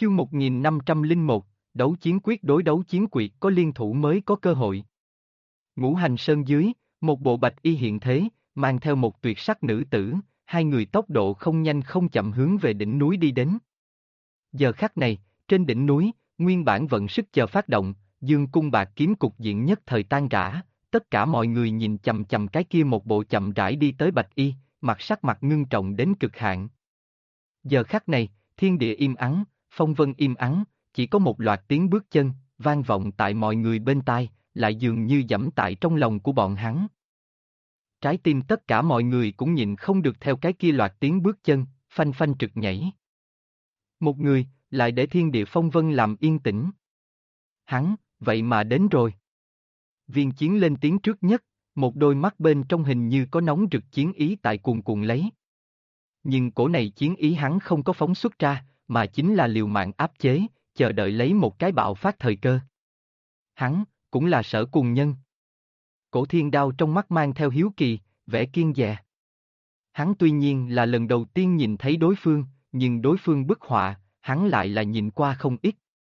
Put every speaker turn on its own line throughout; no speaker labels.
Chương 1501, đấu chiến quyết đối đấu chiến quyệt có liên thủ mới có cơ hội. Ngũ Hành Sơn dưới, một bộ bạch y hiện thế, mang theo một tuyệt sắc nữ tử, hai người tốc độ không nhanh không chậm hướng về đỉnh núi đi đến. Giờ khắc này, trên đỉnh núi, nguyên bản vận sức chờ phát động, dương cung bạc kiếm cục diện nhất thời tan rã, tất cả mọi người nhìn chằm chằm cái kia một bộ chậm rãi đi tới bạch y, sắc mặt ngưng trọng đến cực hạn. Giờ khắc này, thiên địa im ắng, phong vân im ắng, chỉ có một loạt tiếng bước chân, vang vọng tại mọi người bên tai, lại dường như giẫm tại trong lòng của bọn hắn. Trái tim tất cả mọi người cũng nhìn không được theo cái kia loạt tiếng bước chân, phanh phanh trực nhảy. Một người, lại để thiên địa phong vân làm yên tĩnh. Hắn, vậy mà đến rồi. Viên Chiến lên tiếng trước nhất, một đôi mắt bên trong hình như có nóng rực chiến ý tại cuồn cuộn lấy. Nhưng cổ này chiến ý hắn không có phóng xuất ra, mà chính là liều mạng áp chế, chờ đợi lấy một cái bạo phát thời cơ. Hắn, cũng là Sở Cùng Nhân. Cổ thiên đao trong mắt mang theo hiếu kỳ, vẻ kiêng dè. Hắn tuy nhiên là lần đầu tiên nhìn thấy đối phương, nhưng đối phương bức họa, hắn lại là nhìn qua không ít.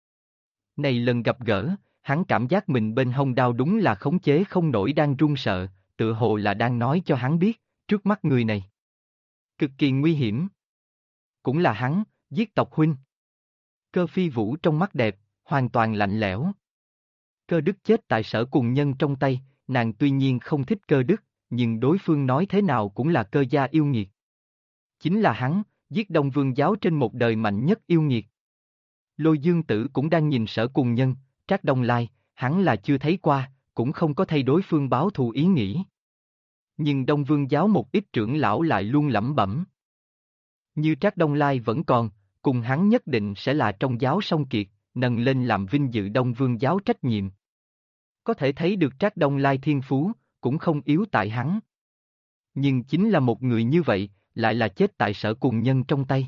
Này lần gặp gỡ, hắn cảm giác mình bên hông đao đúng là khống chế không nổi đang run sợ, tựa hồ là đang nói cho hắn biết, trước mắt người này cực kỳ nguy hiểm. Cũng là hắn, giết tộc huynh. Cơ Phi Vũ trong mắt đẹp, hoàn toàn lạnh lẽo. Cơ Đức chết tại Sở Cùng Nhân trong tay, nàng tuy nhiên không thích Cơ Đức, nhưng đối phương nói thế nào cũng là Cơ gia yêu nghiệt. Chính là hắn, giết Đông Vương giáo trên một đời mạnh nhất yêu nghiệt. Lôi Dương Tử cũng đang nhìn Sở Cùng Nhân, Trác Đông Lai, hắn là chưa thấy qua, cũng không có thay đối phương báo thù ý nghĩ. Nhưng Đông Vương giáo một ít trưởng lão lại luôn lẩm bẩm. Như Trác Đông Lai vẫn còn, cùng hắn nhất định sẽ là trong giáo song kiệt, nâng lên làm vinh dự Đông Vương giáo trách nhiệm. Có thể thấy được Trác Đông Lai thiên phú, cũng không yếu tại hắn. Nhưng chính là một người như vậy, lại là chết tại Sở Cùng Nhân trong tay.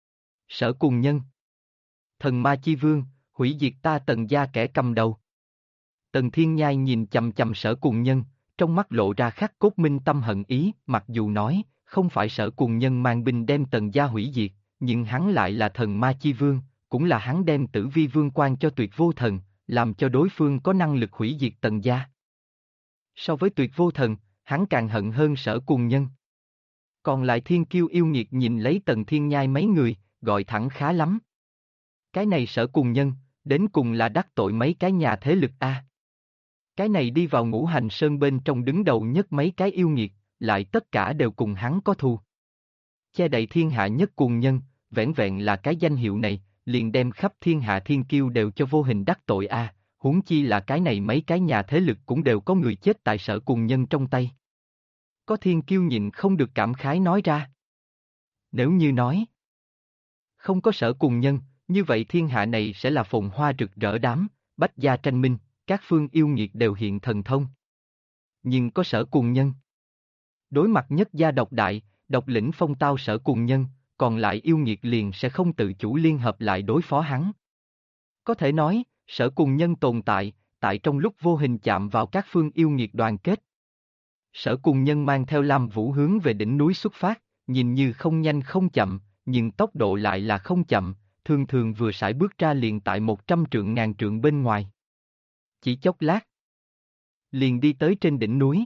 Sở Cùng Nhân. Thần ma chi vương, hủy diệt ta Tần gia kẻ cầm đầu. Tần Thiên Nhai nhìn chằm chằm Sở Cùng Nhân, trong mắt lộ ra khắc cốt minh tâm hận ý, mặc dù nói, không phải Sở Cùng Nhân mang binh đem Tần gia hủy diệt, nhưng hắn lại là thần ma chi vương, cũng là hắn đem Tử Vi Vương quan cho Tuyệt Vô Thần, làm cho đối phương có năng lực hủy diệt Tần gia. So với Tuyệt Vô Thần, hắn càng hận hơn Sở Cùng Nhân. Còn lại thiên kiêu yêu nghiệt nhìn lấy Tần Thiên Nhai mấy người, gọi thẳng khá lắm. Cái này Sở Cùng Nhân, đến cùng là đắc tội mấy cái nhà thế lực a. Cái này đi vào Ngũ Hành Sơn bên trong đứng đầu nhất mấy cái yêu nghiệt, lại tất cả đều cùng hắn có thù. Che đậy thiên hạ nhất cuồng nhân, vẻn vẹn là cái danh hiệu này, liền đem khắp thiên hạ thiên kiêu đều cho vô hình đắc tội a, huống chi là cái này mấy cái nhà thế lực cũng đều có người chết tại Sở Cùng Nhân trong tay. Có thiên kiêu nhịn không được cảm khái nói ra. Nếu như nói không có Sở Cùng Nhân, như vậy thiên hạ này sẽ là phồn hoa rực rỡ đám, bách gia tranh minh, các phương yêu nghiệt đều hiện thần thông. Nhưng có Sở Cùng Nhân. Đối mặt nhất gia độc đại, độc lĩnh phong tao Sở Cùng Nhân, còn lại yêu nghiệt liền sẽ không tự chủ liên hợp lại đối phó hắn. Có thể nói, Sở Cùng Nhân tồn tại, tại trong lúc vô hình chạm vào các phương yêu nghiệt đoàn kết. Sở Cùng Nhân mang theo Lam Vũ hướng về đỉnh núi xuất phát, nhìn như không nhanh không chậm, nhưng tốc độ lại là không chậm, thường thường vừa sải bước ra liền tại 100 trượng ngàn trượng bên ngoài. Chỉ chốc lát, liền đi tới trên đỉnh núi.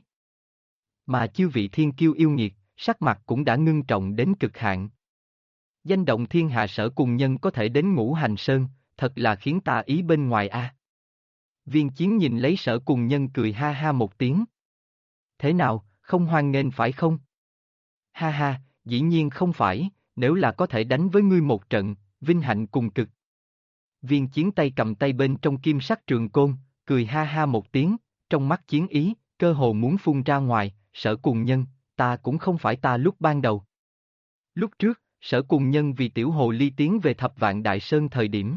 Mà chư vị thiên kiêu yêu nghiệt, sắc mặt cũng đã ngưng trọng đến cực hạn. Danh động thiên hạ Sở Cùng Nhân có thể đến Ngũ Hành Sơn, thật là khiến ta ý bên ngoài a. Viên Chiến nhìn lấy Sở Cùng Nhân cười ha ha một tiếng. Thế nào, không hoan nghênh phải không? Ha ha, dĩ nhiên không phải, nếu là có thể đánh với ngươi một trận, vinh hạnh cùng cực. Viên Chiến tay cầm tay bên trong kim sắc trường côn, cười ha ha một tiếng, trong mắt chiến ý, cơ hồ muốn phun ra ngoài, Sở Cùng Nhân, ta cũng không phải ta lúc ban đầu. Lúc trước, Sở Cùng Nhân vì tiểu hồ ly tiến về Thập Vạn Đại Sơn thời điểm.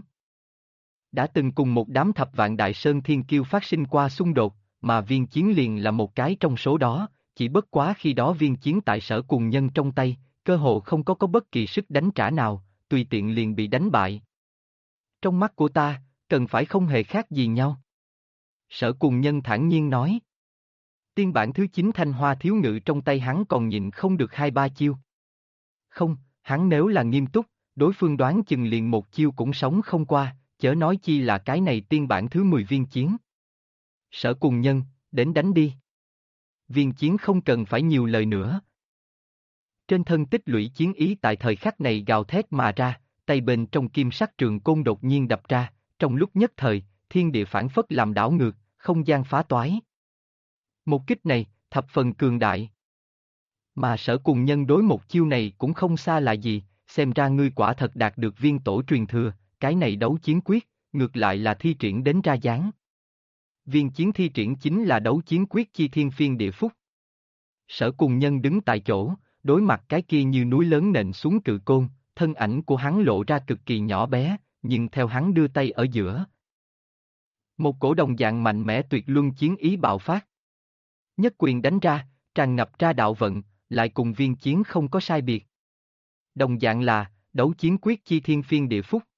Đã từng cùng một đám Thập Vạn Đại Sơn thiên kiêu phát sinh qua xung đột, mà Viên Chiến liền là một cái trong số đó, chỉ bất quá khi đó Viên Chiến tại Sở Cùng Nhân trong tay, cơ hồ không có bất kỳ sức đánh trả nào, tùy tiện liền bị đánh bại. Trong mắt của ta, cần phải không hề khác gì nhau. Sở Cùng Nhân thản nhiên nói. Tiên bản thứ 9 Thanh Hoa Thiếu Ngự trong tay hắn còn nhịn không được 2-3 chiêu. Không, hắn nếu là nghiêm túc, đối phương đoán chừng liền một chiêu cũng sống không qua, chớ nói chi là cái này tiên bản thứ 10 viên chiến. Sở Cùng Nhân, đến đánh đi. Viên chiến không cần phải nhiều lời nữa. Trên thân tích lũy chiến ý tại thời khắc này gào thét mà ra, tay bên trong kim sắc trường côn đột nhiên đập ra, trong lúc nhất thời, thiên địa phản phất làm đảo ngược, không gian phá toái. Một kích này, thập phần cường đại. Mà Sở Cùng Nhân đối một chiêu này cũng không xa là gì, xem ra ngươi quả thật đạt được viên tổ truyền thừa, cái này đấu chiến quyết, ngược lại là thi triển đến ra dáng. Viên chiến thi triển chính là đấu chiến quyết chi thiên phiên địa phúc. Sở Cùng Nhân đứng tại chỗ, đối mặt cái kia như núi lớn nện xuống cự côn, thân ảnh của hắn lộ ra cực kỳ nhỏ bé, nhưng theo hắn đưa tay ở giữa. Một cổ đồng dạng mạnh mẽ tuyệt luân chiến ý bạo phát. Nhất quyền đánh ra, tràn ngập ra đạo vận, lại cùng viên chiến không có sai biệt. Đồng dạng là, đấu chiến quyết chi thiên phiên địa phúc.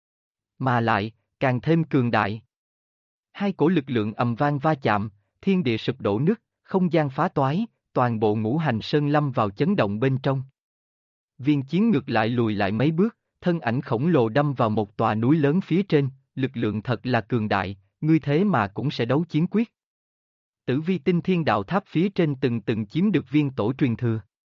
Mà lại, càng thêm cường đại. Hai cổ lực lượng ầm vang va chạm, thiên địa sụp đổ nứt, không gian phá toái, toàn bộ Ngũ Hành Sơn lâm vào chấn động bên trong. Viên chiến ngược lại lùi lại mấy bước, thân ảnh khổng lồ đâm vào một tòa núi lớn phía trên, lực lượng thật là cường đại, ngươi thế mà cũng sẽ đấu chiến quyết. Tử Vi Tinh Thiên Đạo Tháp phía trên từng chiếm được viên tổ truyền thừa.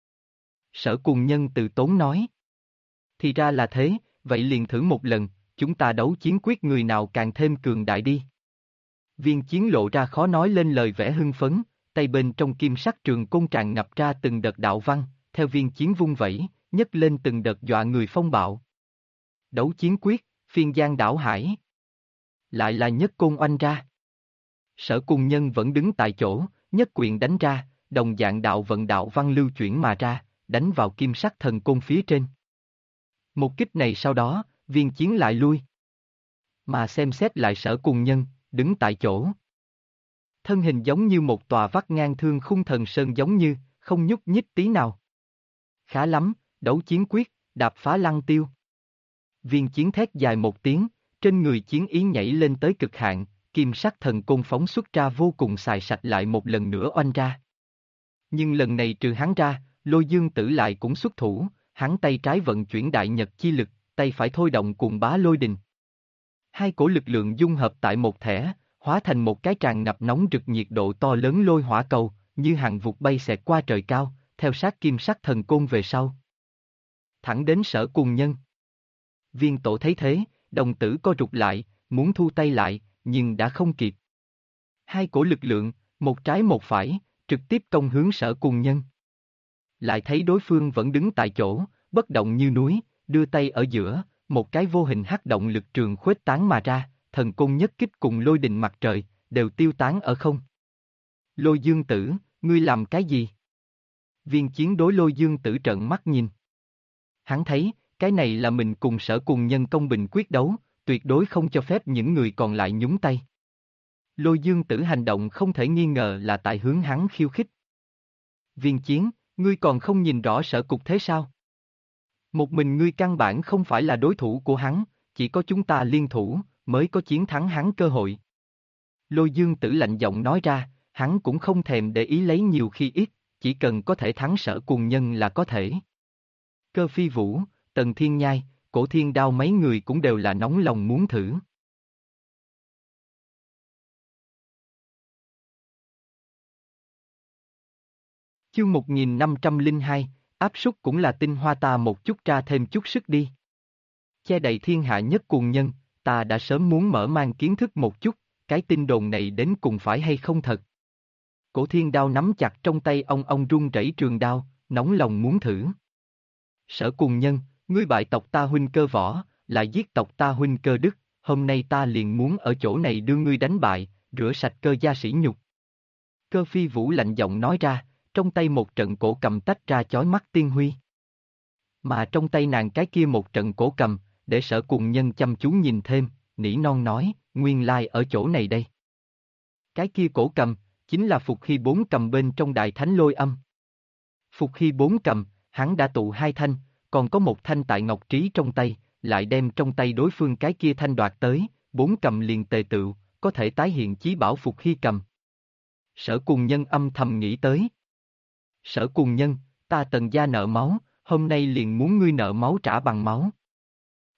Sở Cùng Nhân từ tốn nói. Thì ra là thế, vậy liền thử một lần, chúng ta đấu chiến quyết người nào càng thêm cường đại đi. Viên chiến lộ ra khó nói lên lời vẻ hưng phấn, tay bên trong kim sắc trường côn tràn ngập ra từng đợt đạo văn, theo viên chiến vung vẩy, nhấc lên từng đợt dọa người phong bạo. Đấu chiến quyết, phiên giang đảo hải. Lại là nhất côn oanh ra. Sở Cùng Nhân vẫn đứng tại chỗ, nhất quyền đánh ra, đồng dạng đạo vận đạo văn lưu chuyển mà ra, đánh vào kim sắc thần côn phía trên. Một kích này sau đó, viên chiến lại lui. Mà xem xét lại Sở Cùng Nhân, đứng tại chỗ. Thân hình giống như một tòa vắt ngang thương khung thần sơn giống như, không nhúc nhích tí nào. Khá lắm, đấu chiến quyết, đạp phá lăng tiêu. Viên chiến thét dài một tiếng, trên người chiến ý nhảy lên tới cực hạn, kim sắc thần côn phóng xuất ra vô cùng xài sạch lại một lần nữa oanh ra. Nhưng lần này trừ hắn ra, Lôi Dương Tử lại cũng xuất thủ, hắn tay trái vận chuyển đại nhật chi lực, tay phải thôi động cuồng bá lôi đình. Hai cổ lực lượng dung hợp tại một thể, hóa thành một cái tràn ngập nóng rực nhiệt độ to lớn lôi hỏa cầu, như hàng vụt bay xẹt qua trời cao, theo sát kim sắc thần côn về sau. Thẳng đến Sở Cùng Nhân. Viên tổ thấy thế, đồng tử co rụt lại, muốn thu tay lại, nhưng đã không kịp. Hai cổ lực lượng, một trái một phải, trực tiếp công hướng Sở Cùng Nhân. Lại thấy đối phương vẫn đứng tại chỗ, bất động như núi, đưa tay ở giữa, một cái vô hình hắc động lực trường khuếch tán mà ra, thần côn nhất kích cùng lôi đình mặt trời, đều tiêu tán ở không. Lôi Dương Tử, ngươi làm cái gì? Viên chiến đối Lôi Dương Tử trợn mắt nhìn. Hắn thấy, cái này là mình cùng Sở Cùng Nhân công bình quyết đấu, tuyệt đối không cho phép những người còn lại nhúng tay. Lôi Dương Tử hành động không thể nghi ngờ là tại hướng hắn khiêu khích. Viên chiến, ngươi còn không nhìn rõ sở cục thế sao? Một mình ngươi căn bản không phải là đối thủ của hắn, chỉ có chúng ta liên thủ, mới có chiến thắng hắn cơ hội. Lôi Dương Tử lạnh giọng nói ra, hắn cũng không thèm để ý lấy nhiều khi ít, chỉ cần có thể thắng Sở Cùng Nhân là có thể. Cơ Phi Vũ, Tần Thiên Nhai, Cổ Thiên Đao mấy người cũng đều là nóng lòng muốn thử. Chương 1502, áp súc cũng là tinh hoa ta một chút ra thêm chút sức đi. Che đậy thiên hạ nhất cuồng nhân, ta đã sớm muốn mở mang kiến thức một chút, cái tin đồn này đến cùng phải hay không thật. Cổ Thiên Đao nắm chặt trong tay ông run rẩy trường đao, nóng lòng muốn thử. Sở Cùng Nhân, ngươi bại tộc ta huynh Cơ Võ, lại giết tộc ta huynh Cơ Đức, hôm nay ta liền muốn ở chỗ này đưa ngươi đánh bại, rửa sạch Cơ gia sỉ nhục. Cơ Phi Vũ lạnh giọng nói ra, trong tay một trận cổ cầm tách ra chói mắt tiên huy. Mà trong tay nàng cái kia một trận cổ cầm, để Sở Cùng Nhân chăm chú nhìn thêm, nỉ non nói, nguyên lai ở chỗ này đây. Cái kia cổ cầm, chính là Phục Hy bốn cầm bên trong Đại Thánh Lôi Âm. Phục Hy bốn cầm, hắn đã tụ hai thanh, còn có một thanh tại Ngọc Trí trong tay, lại đem trong tay đối phương cái kia thanh đoạt tới, bốn cầm liền tề tựu, có thể tái hiện chí bảo Phục Hy cầm. Sở Cùng Nhân âm thầm nghĩ tới. Sở Cùng Nhân, ta Tần gia nợ máu, hôm nay liền muốn ngươi nợ máu trả bằng máu.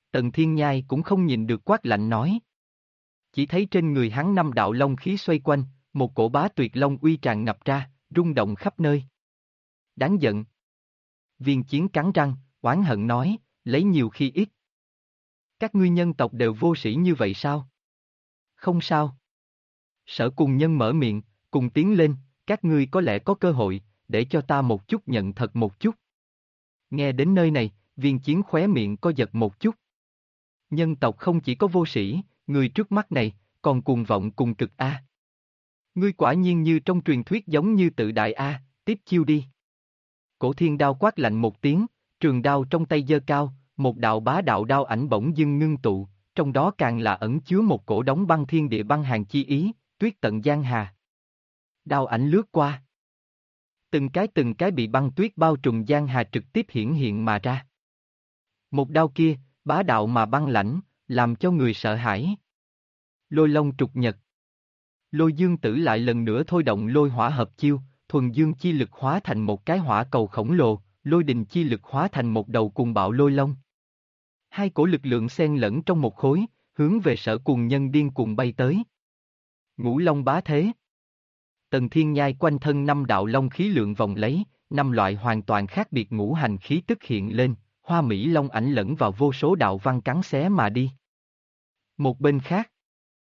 Tần Thiên Nhai cũng không nhìn được quát lạnh nói. Chỉ thấy trên người hắn 5 đạo long khí xoay quanh, một cổ bá tuyệt long uy tràn ngập ra, rung động khắp nơi. Đáng giận. Viên Chiến cắn răng, oán hận nói, lấy nhiều khi ít. Các ngươi nhân tộc đều vô sĩ như vậy sao? Không sao. Sở Cùng Nhân mở miệng, cùng tiến lên, các ngươi có lẽ có cơ hội, để cho ta một chút nhận thật một chút. Nghe đến nơi này, Viên Chiến khóe miệng co giật một chút. Nhân tộc không chỉ có vô sĩ, người trước mắt này, còn cuồng vọng cùng cực A. Ngươi quả nhiên như trong truyền thuyết giống như tự đại A, tiếp chiêu đi. Cổ Thiên Đao quát lạnh một tiếng, trường đao trong tay giơ cao, một đạo bá đạo đao ảnh bỗng dưng ngưng tụ, trong đó càng là ẩn chứa một cổ đóng băng thiên địa băng hàn chi ý, tuyết tận giang hà. Đao ảnh lướt qua. Từng cái bị băng tuyết bao trùm giang hà trực tiếp hiển hiện mà ra. Một đao kia, bá đạo mà băng lãnh, làm cho người sợ hãi. Lôi Long trục nhật. Lôi Dương Tử lại lần nữa thôi động lôi hỏa hợp chiêu, thuần dương chi lực hóa thành một cái hỏa cầu khổng lồ, lôi đình chi lực hóa thành một đầu cuồng bạo lôi long. Hai cổ lực lượng xen lẫn trong một khối, hướng về Sở Cùng Nhân điên cuồng bay tới. Ngũ Long bá thế. Tần Thiên Nhai quanh thân 5 đạo long khí lượng vòng lấy, 5 loại hoàn toàn khác biệt ngũ hành khí tức hiện lên, hoa mỹ long ảnh lẫn vào vô số đạo văn cắn xé mà đi. Một bên khác,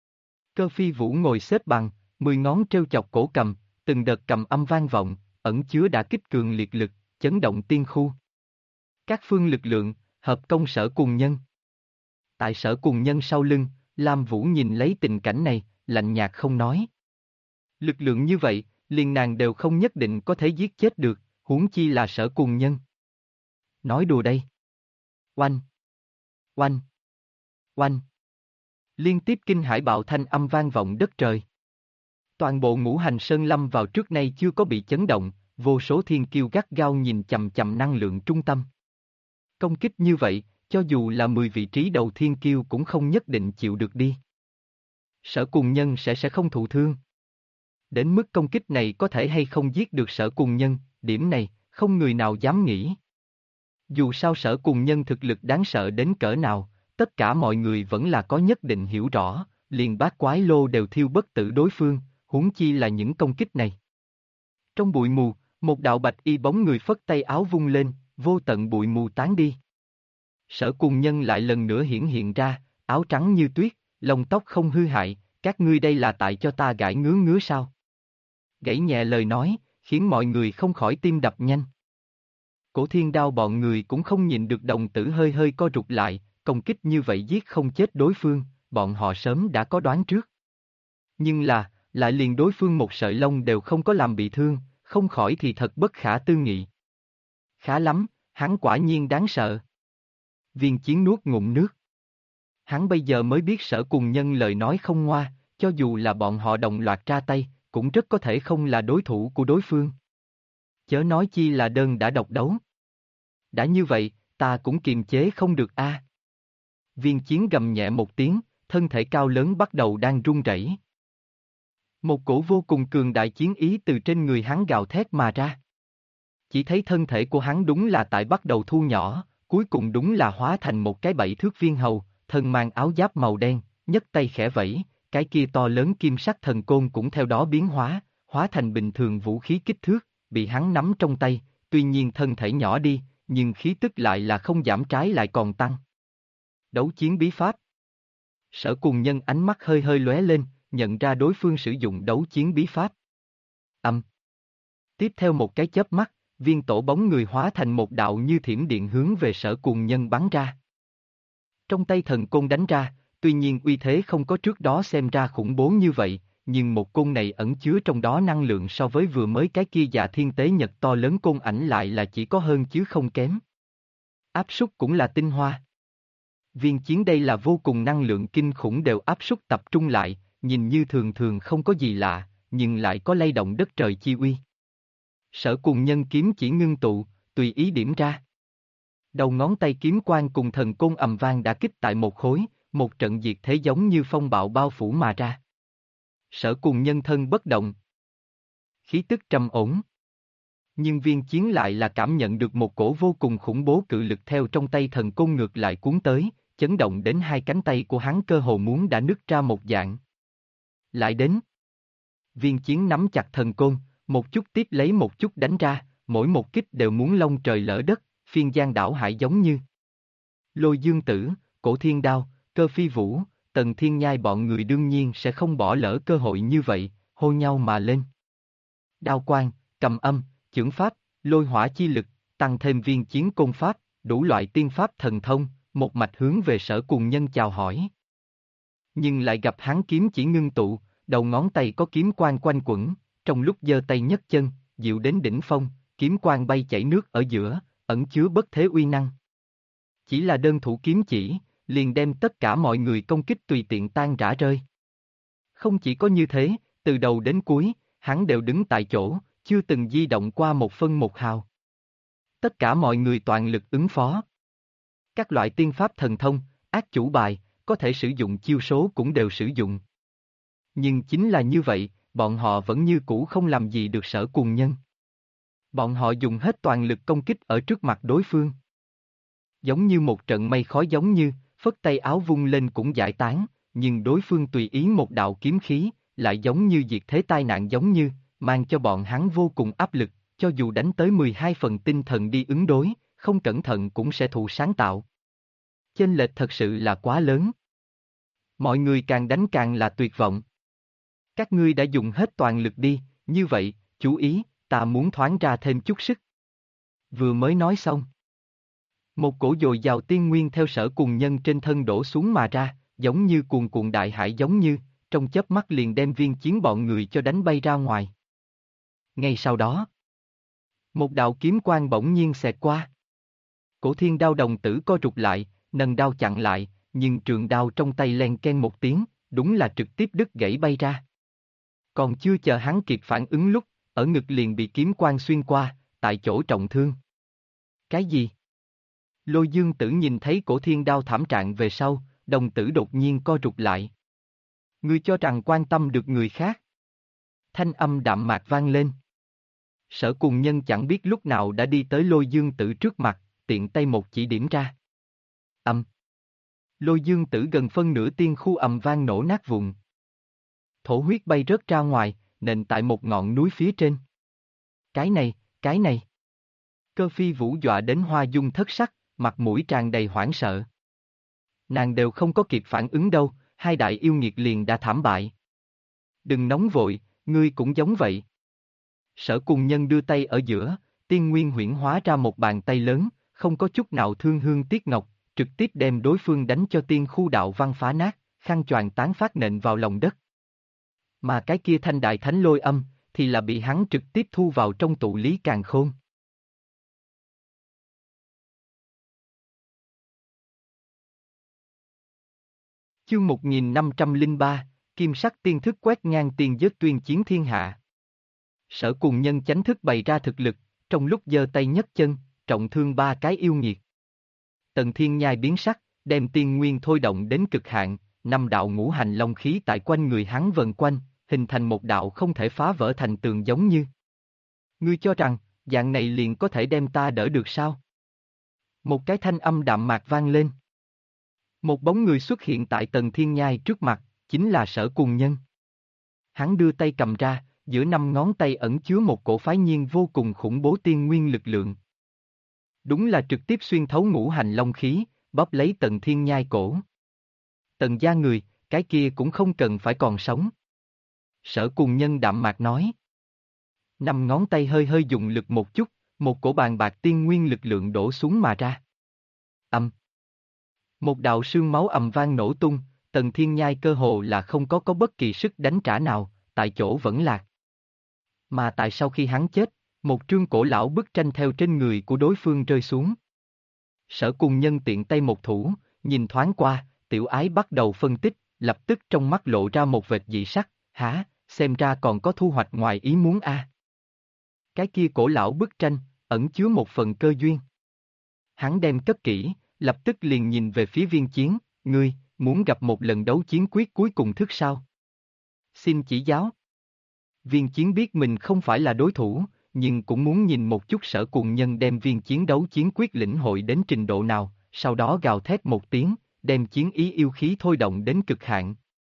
Cơ Phi Vũ ngồi xếp bằng, 10 ngón treo chọc cổ cầm, từng đợt cầm âm vang vọng, ẩn chứa đả kích cường liệt lực, chấn động tiên khu. Các phương lực lượng, hợp công Sở Cùng Nhân. Tại Sở Cùng Nhân sau lưng, Lam Vũ nhìn lấy tình cảnh này, lạnh nhạt không nói. Lực lượng như vậy, liền nàng đều không nhất định có thể giết chết được, huống chi là Sở Cùng Nhân. Nói đùa đây. Oanh! Oanh! Oanh! Liên tiếp kinh hải bạo thanh âm vang vọng đất trời. Toàn bộ Ngũ Hành Sơn lâm vào trước nay chưa có bị chấn động, vô số thiên kiêu gắt gao nhìn chằm chằm năng lượng trung tâm. Công kích như vậy, cho dù là 10 vị trí đầu thiên kiêu cũng không nhất định chịu được đi. Sở Cùng Nhân sẽ không thụ thương. Đến mức công kích này có thể hay không giết được Sở Cùng Nhân, điểm này, không người nào dám nghĩ. Dù sao Sở Cùng Nhân thực lực đáng sợ đến cỡ nào, tất cả mọi người vẫn là có nhất định hiểu rõ, liền bát quái lô đều thiêu bất tử đối phương, huống chi là những công kích này. Trong bụi mù, một đạo bạch y bóng người phất tay áo vung lên, vô tận bụi mù tán đi. Sở Cùng Nhân lại lần nữa hiển hiện ra, áo trắng như tuyết, lông tóc không hư hại, các ngươi đây là tại cho ta gãi ngứa ngứa sao? Gãy nhẹ lời nói, khiến mọi người không khỏi tim đập nhanh. Cổ Thiên Đao bọn người cũng không nhìn được đồng tử hơi hơi co rụt lại, công kích như vậy giết không chết đối phương, bọn họ sớm đã có đoán trước. Nhưng lại liền đối phương một sợi lông đều không có làm bị thương, không khỏi thì thật bất khả tư nghị. Khá lắm, hắn quả nhiên đáng sợ. Viên Chiến nuốt ngụm nước. Hắn bây giờ mới biết Sở Cùng Nhân lời nói không ngoa, cho dù là bọn họ đồng loạt ra tay, cũng rất có thể không là đối thủ của đối phương. Chớ nói chi là đơn đã độc đấu. Đã như vậy, ta cũng kiềm chế không được a. Viên Chiến gầm nhẹ một tiếng, thân thể cao lớn bắt đầu đang run rẩy. Một cổ vô cùng cường đại chiến ý từ trên người hắn gào thét mà ra. Chỉ thấy thân thể của hắn đúng là tại bắt đầu thu nhỏ, cuối cùng đúng là hóa thành một cái 7 thước viên hầu, thân mang áo giáp màu đen, nhấc tay khẽ vẫy, cái kia to lớn kim sắc thần côn cũng theo đó biến hóa thành bình thường vũ khí kích thước, bị hắn nắm trong tay, tuy nhiên thân thể nhỏ đi, nhưng khí tức lại là không giảm trái lại còn tăng. Đấu chiến bí pháp. Sở Cùng Nhân ánh mắt hơi hơi lóe lên, nhận ra đối phương sử dụng đấu chiến bí pháp. Tiếp theo một cái chớp mắt, viên tổ bóng người hóa thành một đạo như thiểm điện hướng về Sở Cùng Nhân bắn ra. Trong tay thần côn đánh ra, tuy nhiên uy thế không có trước đó xem ra khủng bố như vậy, nhưng một côn này ẩn chứa trong đó năng lượng so với vừa mới cái kia Dạ Thiên Tế Nhật to lớn côn ảnh lại là chỉ có hơn chứ không kém. Áp suất cũng là tinh hoa. Viên Chiến đây là vô cùng năng lượng kinh khủng đều áp suất tập trung lại, nhìn như thường thường không có gì lạ, nhưng lại có lay động đất trời chi uy. Sở Cùng Nhân kiếm chỉ ngưng tụ, tùy ý điểm ra. Đầu ngón tay kiếm quang cùng thần côn ầm vang đã kích tại một khối, một trận diệt thế giống như phong bạo bao phủ mà ra. Sở Cùng Nhân thân bất động. Khí tức trầm ổn. Nhưng Viên Chiến lại là cảm nhận được một cổ vô cùng khủng bố cự lực theo trong tay thần côn ngược lại cuốn tới, chấn động đến hai cánh tay của hắn cơ hồ muốn đã nứt ra một dạng. Lại đến. Viên chiến nắm chặt thần côn, một chút tiếp lấy một chút đánh ra, mỗi một kích đều muốn lông trời lỡ đất, phiên giang đảo hải giống như. Lôi Dương Tử, Cổ Thiên Đao, Cơ Phi Vũ, Tần Thiên Nhai bọn người đương nhiên sẽ không bỏ lỡ cơ hội như vậy, hô nhau mà lên. Đao quang, cầm âm, chưởng pháp, lôi hỏa chi lực, tăng thêm viên chiến côn pháp, đủ loại tiên pháp thần thông, một mạch hướng về Sở Cùng Nhân chào hỏi. Nhưng lại gặp hắn kiếm chỉ ngưng tụ, đầu ngón tay có kiếm quang quanh quẩn, trong lúc giơ tay nhấc chân, dịu đến đỉnh phong, kiếm quang bay chảy nước ở giữa, ẩn chứa bất thế uy năng. Chỉ là đơn thủ kiếm chỉ, liền đem tất cả mọi người công kích tùy tiện tan rã rơi. Không chỉ có như thế, từ đầu đến cuối, hắn đều đứng tại chỗ, chưa từng di động qua một phân một hào. Tất cả mọi người toàn lực ứng phó. Các loại tiên pháp thần thông, ác chủ bài, có thể sử dụng chiêu số cũng đều sử dụng. Nhưng chính là như vậy, bọn họ vẫn như cũ không làm gì được Sở Cùng Nhân. Bọn họ dùng hết toàn lực công kích ở trước mặt đối phương. Giống như một trận mây khói giống như, phất tay áo vung lên cũng giải tán, nhưng đối phương tùy ý một đạo kiếm khí, lại giống như diệt thế tai nạn giống như, mang cho bọn hắn vô cùng áp lực, cho dù đánh tới 12 phần tinh thần đi ứng đối, không cẩn thận cũng sẽ thụ sáng tạo. Chênh lệch thật sự là quá lớn. Mọi người càng đánh càng là tuyệt vọng. Các ngươi đã dùng hết toàn lực đi, như vậy, chú ý, ta muốn thoáng ra thêm chút sức. Vừa mới nói xong. Một cổ dồi dào tiên nguyên theo Sở Cùng Nhân trên thân đổ xuống mà ra, giống như cuồn cuộn đại hải giống như, trong chớp mắt liền đem viên chiến bọn người cho đánh bay ra ngoài. Ngay sau đó, một đạo kiếm quang bỗng nhiên xẹt qua. Cổ Thiên Đao đồng tử co rụt lại, nâng đao chặn lại, nhưng trường đao trong tay len ken một tiếng, đúng là trực tiếp đứt gãy bay ra. Còn chưa chờ hắn kịp phản ứng lúc, ở ngực liền bị kiếm quang xuyên qua, tại chỗ trọng thương. Cái gì? Lôi Dương Tử nhìn thấy Cổ Thiên Đao thảm trạng về sau, đồng tử đột nhiên co rụt lại. Ngươi cho rằng quan tâm được người khác. Thanh âm đạm mạc vang lên. Sở Cùng Nhân chẳng biết lúc nào đã đi tới Lôi Dương Tử trước mặt, tiện tay một chỉ điểm ra. Âm. Lôi Dương Tử gần phân nửa tiên khu ầm vang nổ nát vụn. Thổ huyết bay rớt ra ngoài, nện tại một ngọn núi phía trên. Cái này. Cơ Phi Vũ dọa đến hoa dung thất sắc, mặt mũi tràn đầy hoảng sợ. Nàng đều không có kịp phản ứng đâu, hai đại yêu nghiệt liền đã thảm bại. Đừng nóng vội, ngươi cũng giống vậy. Sở Cùng Nhân đưa tay ở giữa, tiên nguyên huyễn hóa ra một bàn tay lớn, không có chút nào thương hương tiếc ngọc, trực tiếp đem đối phương đánh cho tiên khu đạo văn phá nát, khăn choàng tán phát nện vào lòng đất. Mà cái kia thanh đại thánh lôi âm, thì là bị hắn trực tiếp thu vào trong tụ lý càn khôn. Chương 1503, Kim sắc tiên thức quét ngang tiền giới tuyên chiến thiên hạ. Sở Cùng Nhân chánh thức bày ra thực lực, trong lúc giơ tay nhấc chân, trọng thương ba cái yêu nghiệt. Tần Thiên Nhai biến sắc, đem tiên nguyên thôi động đến cực hạn, năm đạo ngũ hành long khí tại quanh người hắn vần quanh, hình thành một đạo không thể phá vỡ thành tường giống như. Ngươi cho rằng, dạng này liền có thể đem ta đỡ được sao? Một cái thanh âm đạm mạc vang lên. Một bóng người xuất hiện tại Tần Thiên Nhai trước mặt, chính là Sở Cùng Nhân. Hắn đưa tay cầm ra, giữa năm ngón tay ẩn chứa một cổ phái nhiên vô cùng khủng bố tiên nguyên lực lượng. Đúng là trực tiếp xuyên thấu ngũ hành long khí, bóp lấy Tần Thiên Nhai cổ. Tần gia người, cái kia cũng không cần phải còn sống. Sở Cùng Nhân đạm mạc nói. Năm ngón tay hơi hơi dùng lực một chút, một cổ bàn bạc tiên nguyên lực lượng đổ xuống mà ra. Âm. Một đạo sương máu ầm vang nổ tung, Tần Thiên Nhai cơ hồ là không có bất kỳ sức đánh trả nào, tại chỗ vẫn lạc. Mà tại sau khi hắn chết, một trương cổ lão bức tranh theo trên người của đối phương rơi xuống. Sở Cùng Nhân tiện tay một thủ, nhìn thoáng qua, tiểu ái bắt đầu phân tích, lập tức trong mắt lộ ra một vệt dị sắc, hả, xem ra còn có thu hoạch ngoài ý muốn a. Cái kia cổ lão bức tranh, ẩn chứa một phần cơ duyên. Hắn đem cất kỹ, lập tức liền nhìn về phía Viên Chiến, ngươi, muốn gặp một lần đấu chiến quyết cuối cùng thức sao? Xin chỉ giáo. Viên Chiến biết mình không phải là đối thủ, nhưng cũng muốn nhìn một chút Sở Cùng Nhân đem Viên Chiến đấu chiến quyết lĩnh hội đến trình độ nào, sau đó gào thét một tiếng, đem chiến ý yêu khí thôi động đến cực hạn.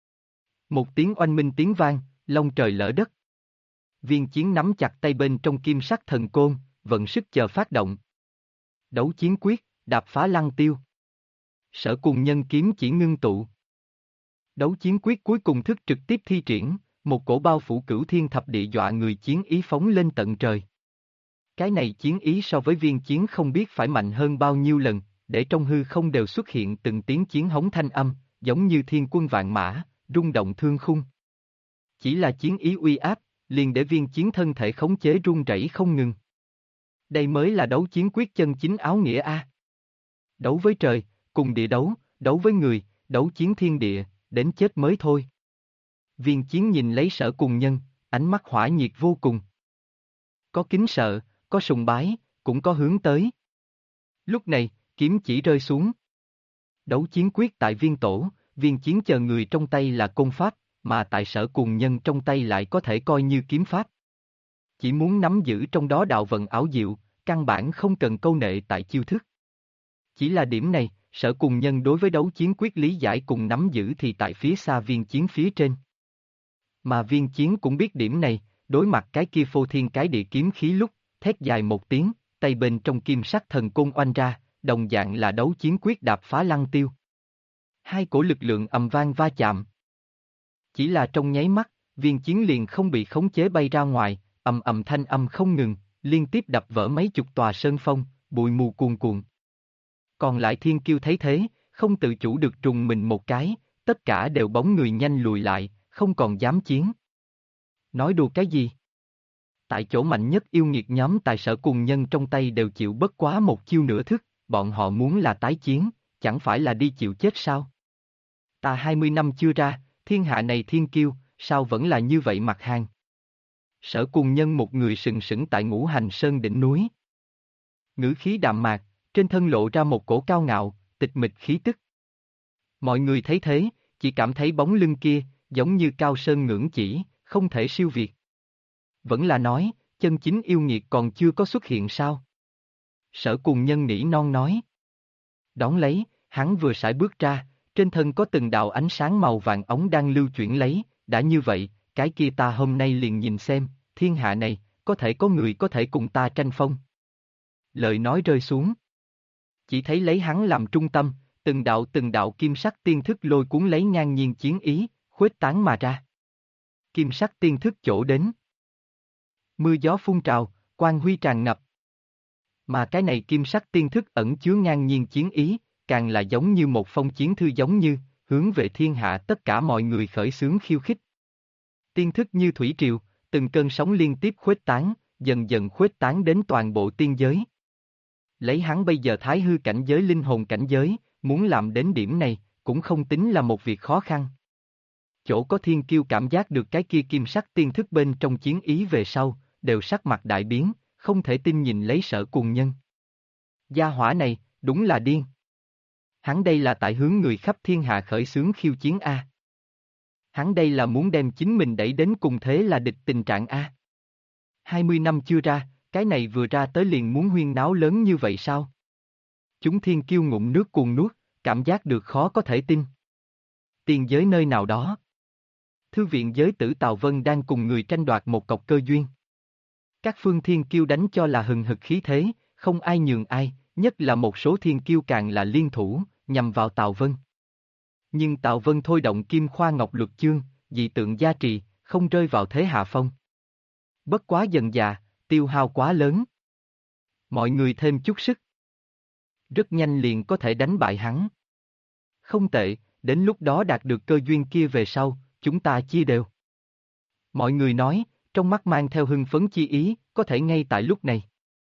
Một tiếng oanh minh tiếng vang, long trời lỡ đất. Viên Chiến nắm chặt tay bên trong kim sắc thần côn, vận sức chờ phát động. Đấu chiến quyết, đạp phá lăng tiêu. Sở Cùng Nhân kiếm chỉ ngưng tụ. Đấu chiến quyết cuối cùng thức trực tiếp thi triển, một cổ bao phủ cửu thiên thập địa dọa người chiến ý phóng lên tận trời. Cái này chiến ý so với Viên Chiến không biết phải mạnh hơn bao nhiêu lần, để trong hư không đều xuất hiện từng tiếng chiến hống thanh âm, giống như thiên quân vạn mã, rung động thương khung. Chỉ là chiến ý uy áp, liền để Viên Chiến thân thể khống chế run rẩy không ngừng. Đây mới là đấu chiến quyết chân chính áo nghĩa a. Đấu với trời, cùng địa đấu, đấu với người, đấu chiến thiên địa, đến chết mới thôi. Viên Chiến nhìn lấy Sở Cùng Nhân, ánh mắt hỏa nhiệt vô cùng. Có kính sợ, có sùng bái, cũng có hướng tới. Lúc này, kiếm chỉ rơi xuống. Đấu chiến quyết tại Viên Tổ, Viên Chiến chờ người trong tay là côn pháp, mà tại Sở Cùng Nhân trong tay lại có thể coi như kiếm pháp. Chỉ muốn nắm giữ trong đó đạo vận ảo diệu, căn bản không cần câu nệ tại chiêu thức. Chỉ là điểm này, Sở Cùng Nhân đối với đấu chiến quyết lý giải cùng nắm giữ thì tại phía xa Viên Chiến phía trên. Mà Viên Chiến cũng biết điểm này, đối mặt cái kia phô thiên cái địa kiếm khí lúc, thét dài một tiếng, tay bên trong kim sắc thần côn oanh ra, đồng dạng là đấu chiến quyết đạp phá lăng tiêu. Hai cổ lực lượng ầm vang va chạm. Chỉ là trong nháy mắt, Viên Chiến liền không bị khống chế bay ra ngoài, ầm ầm thanh âm không ngừng, liên tiếp đập vỡ mấy chục tòa sơn phong, bụi mù cuồn cuộn. Còn lại thiên kiêu thấy thế, không tự chủ được trùng mình một cái, tất cả đều bóng người nhanh lùi lại, không còn dám chiến. Nói đùa cái gì? Tại chỗ mạnh nhất yêu nghiệt nhóm tài Sở Cùng Nhân trong tay đều chịu bất quá một chiêu nửa thức, bọn họ muốn là tái chiến, chẳng phải là đi chịu chết sao? Ta 20 năm chưa ra, thiên hạ này thiên kiêu, sao vẫn là như vậy mặt hàng? Sở Cùng Nhân một người sừng sững tại Ngũ Hành Sơn đỉnh núi. Ngữ khí đạm mạc, trên thân lộ ra một cổ cao ngạo, tịch mịch khí tức. Mọi người thấy thế, chỉ cảm thấy bóng lưng kia, giống như cao sơn ngưỡng chỉ, không thể siêu việt. Vẫn là nói, chân chính yêu nghiệt còn chưa có xuất hiện sao? Sở Cùng Nhân nỉ non nói. Đón lấy, hắn vừa sải bước ra, trên thân có từng đạo ánh sáng màu vàng ống đang lưu chuyển lấy, đã như vậy, cái kia ta hôm nay liền nhìn xem, thiên hạ này, có thể có người có thể cùng ta tranh phong. Lời nói rơi xuống. Chỉ thấy lấy hắn làm trung tâm, từng đạo kim sắc tiên thức lôi cuốn lấy ngang nhiên chiến ý, khuếch tán mà ra. Kim sắc tiên thức chỗ đến. Mưa gió phun trào, quang huy tràn ngập. Mà cái này kim sắc tiên thức ẩn chứa ngang nhiên chiến ý, càng là giống như một phong chiến thư giống như, hướng về thiên hạ tất cả mọi người khởi xướng khiêu khích. Tiên thức như thủy triều, từng cơn sóng liên tiếp khuếch tán, dần dần khuếch tán đến toàn bộ tiên giới. Lấy hắn bây giờ thái hư cảnh giới linh hồn cảnh giới, muốn làm đến điểm này, cũng không tính là một việc khó khăn. Chỗ có thiên kiêu cảm giác được cái kia kim sắc tiên thức bên trong chiến ý về sau, đều sắc mặt đại biến, không thể tin nhìn lấy Sở Cùng Nhân. Gia hỏa này, đúng là điên. Hắn đây là tại hướng người khắp thiên hạ khởi xướng khiêu chiến A. Hắn đây là muốn đem chính mình đẩy đến cùng thế là địch tình trạng A. 20 năm chưa ra, cái này vừa ra tới liền muốn huyên náo lớn như vậy sao? Chúng thiên kiêu ngụm nước cuồng nuốt, cảm giác được khó có thể tin. Tiên giới nơi nào đó. Thư viện giới tử Tào Vân đang cùng người tranh đoạt một cọc cơ duyên. Các phương thiên kiêu đánh cho là hừng hực khí thế, không ai nhường ai, nhất là một số thiên kiêu càng là liên thủ, nhằm vào Tào Vân. Nhưng Tào Vân thôi động Kim Khoa Ngọc Luật Chương, dị tượng gia trì, không rơi vào thế hạ phong. Bất quá dần già, tiêu hao quá lớn. Mọi người thêm chút sức. Rất nhanh liền có thể đánh bại hắn. Không tệ, đến lúc đó đạt được cơ duyên kia về sau, chúng ta chia đều. Mọi người nói, trong mắt mang theo hưng phấn chi ý, có thể ngay tại lúc này.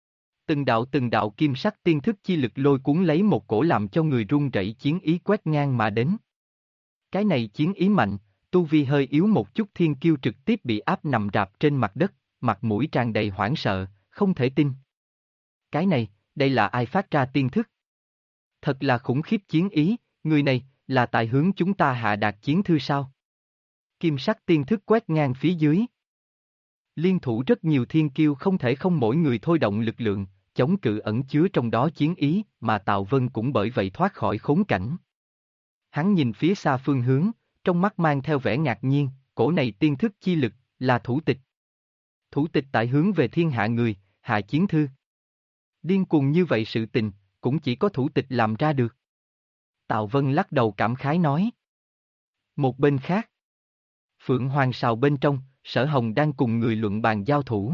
Từng đạo kim sắc tiên thức chi lực lôi cuốn lấy một cổ làm cho người run rẩy chiến ý quét ngang mà đến. Cái này chiến ý mạnh, tu vi hơi yếu một chút thiên kiêu trực tiếp bị áp nằm rạp trên mặt đất, mặt mũi tràn đầy hoảng sợ, không thể tin. Cái này, đây là ai phát ra tiên thức? Thật là khủng khiếp chiến ý, người này, là tại hướng chúng ta hạ đạt chiến thư sao? Kim sắc tiên thức quét ngang phía dưới. Liên thủ rất nhiều thiên kiêu không thể không mỗi người thôi động lực lượng, chống cự ẩn chứa trong đó chiến ý, mà Tào Vân cũng bởi vậy thoát khỏi khốn cảnh. Hắn nhìn phía xa phương hướng, trong mắt mang theo vẻ ngạc nhiên, cổ này tiên thức chi lực, là thủ tịch. Thủ tịch tại hướng về thiên hạ người, hạ chiến thư. Điên cuồng như vậy sự tình, cũng chỉ có thủ tịch làm ra được. Tào Vân lắc đầu cảm khái nói. Một bên khác, Phượng Hoàng Sào bên trong, Sở Hồng đang cùng người luận bàn giao thủ.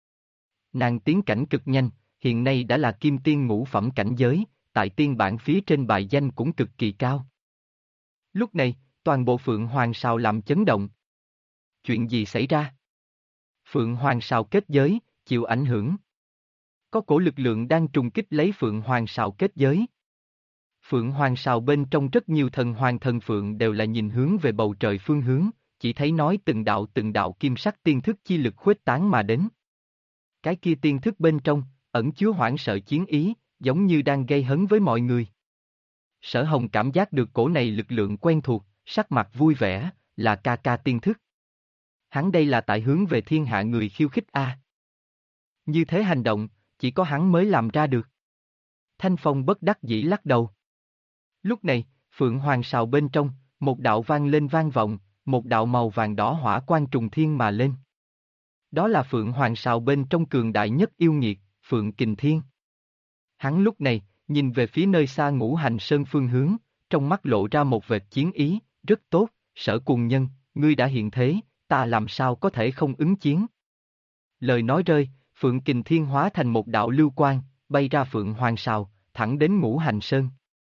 Nàng tiến cảnh cực nhanh, hiện nay đã là kim tiên ngũ phẩm cảnh giới, tại tiên bảng phía trên bài danh cũng cực kỳ cao. Lúc này, toàn bộ Phượng Hoàng Sào làm chấn động. Chuyện gì xảy ra? Phượng Hoàng Sào kết giới, chịu ảnh hưởng. Có cổ lực lượng đang trùng kích lấy Phượng Hoàng Sào kết giới. Phượng Hoàng Sào bên trong rất nhiều thần hoàng thần phượng đều là nhìn hướng về bầu trời phương hướng, chỉ thấy nói từng đạo kim sắc tiên thức chi lực khuếch tán mà đến. Cái kia tiên thức bên trong, ẩn chứa hoảng sợ chiến ý, giống như đang gây hấn với mọi người. Sở Hồng cảm giác được cổ này lực lượng quen thuộc, sắc mặt vui vẻ, là ca ca tiên thức. Hắn đây là tại hướng về thiên hạ người khiêu khích a. Như thế hành động, chỉ có hắn mới làm ra được. Thanh Phong bất đắc dĩ lắc đầu. Lúc này, Phượng Hoàng Sào bên trong, một đạo vang lên vang vọng, một đạo màu vàng đỏ hỏa quang trùng thiên mà lên. Đó là Phượng Hoàng Sào bên trong cường đại nhất yêu nghiệt, Phượng Kình Thiên. Hắn lúc này, nhìn về phía nơi xa Ngũ Hành Sơn phương hướng, trong mắt lộ ra một vệt chiến ý, rất tốt, Sở Cùng Nhân, ngươi đã hiện thế, ta làm sao có thể không ứng chiến. Lời nói rơi, Phượng Kình Thiên hóa thành một đạo lưu quang, bay ra Phượng Hoàng Sào, thẳng đến Ngũ Hành Sơn.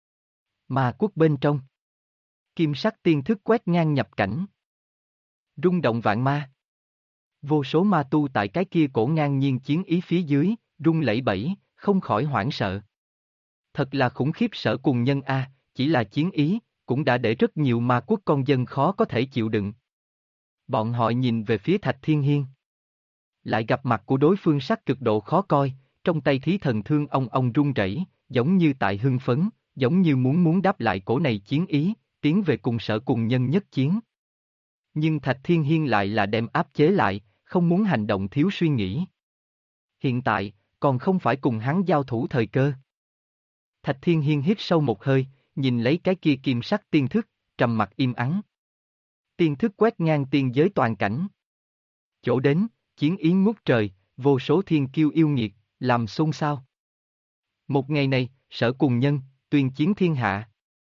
Ma quốc bên trong. Kim sắc tiên thức quét ngang nhập cảnh. Rung động vạn ma. Vô số ma tu tại cái kia cổ ngang nhiên chiến ý phía dưới, rung lẩy bẩy, không khỏi hoảng sợ. Thật là khủng khiếp Sở Cùng Nhân a, chỉ là chiến ý, cũng đã để rất nhiều ma quốc con dân khó có thể chịu đựng. Bọn họ nhìn về phía Thạch Thiên Hiên. Lại gặp mặt của đối phương sắc cực độ khó coi, trong tay thí thần thương ong rung rẩy, giống như tại hưng phấn, giống như muốn đáp lại cổ này chiến ý, tiến về cùng Sở Cùng Nhân nhất chiến. Nhưng Thạch Thiên Hiên lại là đem áp chế lại, không muốn hành động thiếu suy nghĩ. Hiện tại, còn không phải cùng hắn giao thủ thời cơ. Thạch Thiên Hiên hít sâu một hơi, nhìn lấy cái kia kim sắc tiên thức, trầm mặt im ắng. Tiên thức quét ngang tiên giới toàn cảnh. Chỗ đến, chiến ý ngút trời, vô số thiên kiêu yêu nghiệt, làm xôn xao. Một ngày này, Sở Cùng Nhân, tuyên chiến thiên hạ.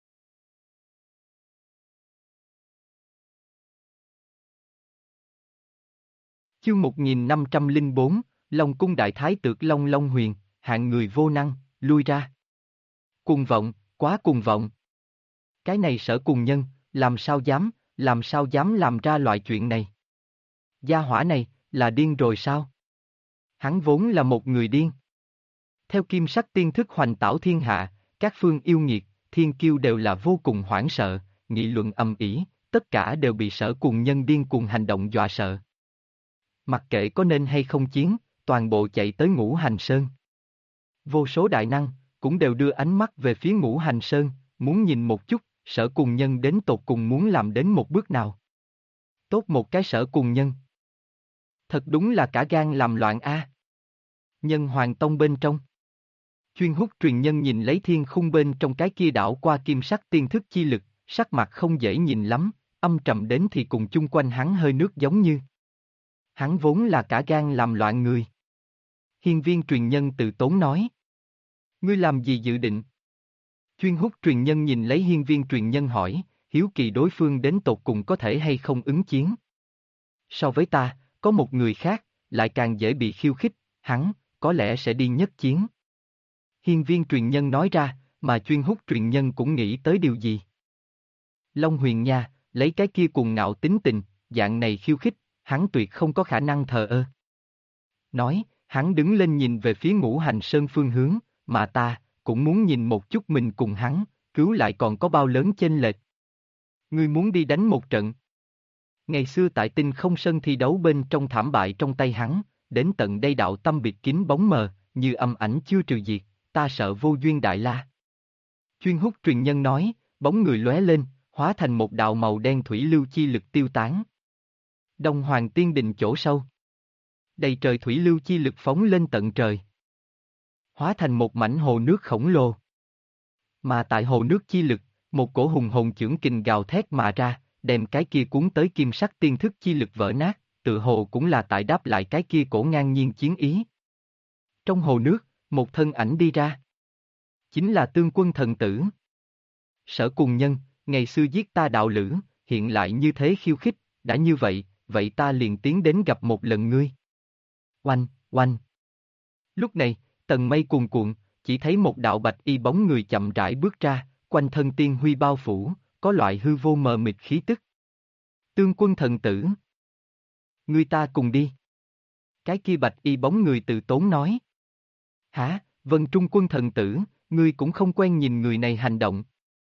Chương 1504, Long cung đại thái tược Long Long Huyền, hạng người vô năng, lui ra. Cuồng vọng, quá cuồng vọng. Cái này Sở Cùng Nhân, làm sao dám làm ra loại chuyện này? Gia hỏa này, là điên rồi sao? Hắn vốn là một người điên. Theo kim sắc tiên thức hoành tảo thiên hạ, các phương yêu nghiệt, thiên kiêu đều là vô cùng hoảng sợ, nghị luận ầm ĩ, tất cả đều bị Sở Cùng Nhân điên cuồng hành động dọa sợ. Mặc kệ có nên hay không chiến, toàn bộ chạy tới Ngũ Hành Sơn. Vô số đại năng, cũng đều đưa ánh mắt về phía Ngũ Hành Sơn, muốn nhìn một chút, Sở Cùng Nhân đến tột cùng muốn làm đến một bước nào. Tốt một cái Sở Cùng Nhân. Thật đúng là cả gan làm loạn a. Nhân Hoàng Tông bên trong. Chuyên hút truyền nhân nhìn lấy thiên khung bên trong cái kia đảo qua kim sắc tiên thức chi lực, sắc mặt không dễ nhìn lắm, âm trầm đến thì cùng chung quanh hắn hơi nước giống như. Hắn vốn là cả gan làm loạn người. Hiên viên truyền nhân từ tốn nói. Ngươi làm gì dự định? Chuyên hút truyền nhân nhìn lấy hiên viên truyền nhân hỏi, hiếu kỳ đối phương đến tột cùng có thể hay không ứng chiến. So với ta, có một người khác, lại càng dễ bị khiêu khích, hắn, có lẽ sẽ đi nhất chiến. Hiên viên truyền nhân nói ra, mà chuyên hút truyền nhân cũng nghĩ tới điều gì. Long Huyền nha, lấy cái kia cuồng ngạo tính tình, dạng này khiêu khích, hắn tuyệt không có khả năng thờ ơ. Nói, hắn đứng lên nhìn về phía Ngũ Hành Sơn phương hướng, mà ta, cũng muốn nhìn một chút mình cùng hắn, cứu lại còn có bao lớn chênh lệch. Ngươi muốn đi đánh một trận. Ngày xưa tại Tinh Không Sơn thi đấu bên trong thảm bại trong tay hắn, đến tận đây đạo tâm biệt kín bóng mờ, như âm ảnh chưa trừ diệt, ta sợ vô duyên đại la. Chuyên hút truyền nhân nói, bóng người lóe lên, hóa thành một đạo màu đen thủy lưu chi lực tiêu tán. Đông Hoàng Tiên Đình chỗ sâu. Đầy trời thủy lưu chi lực phóng lên tận trời. Hóa thành một mảnh hồ nước khổng lồ. Mà tại hồ nước chi lực, Một cổ hùng hồn chưởng kình gào thét mà ra, đem cái kia cuốn tới kim sắc tiên thức chi lực vỡ nát, tự hồ cũng là tại đáp lại cái kia cổ ngang nhiên chiến ý. Trong hồ nước, một thân ảnh đi ra. Chính là Tương Quân thần tử. Sở Cùng Nhân, ngày xưa giết ta đạo lữ, hiện lại như thế khiêu khích, đã như vậy, vậy ta liền tiến đến gặp một lần ngươi. Oanh, oanh. Lúc này, tầng mây cuồn cuộn, chỉ thấy một đạo bạch y bóng người chậm rãi bước ra, quanh thân tiên huy bao phủ, có loại hư vô mờ mịt khí tức. Tương Quân thần tử. Ngươi ta cùng đi. Cái kia bạch y bóng người từ tốn nói. Hả, Vân Trung Quân thần tử, ngươi cũng không quen nhìn người này hành động.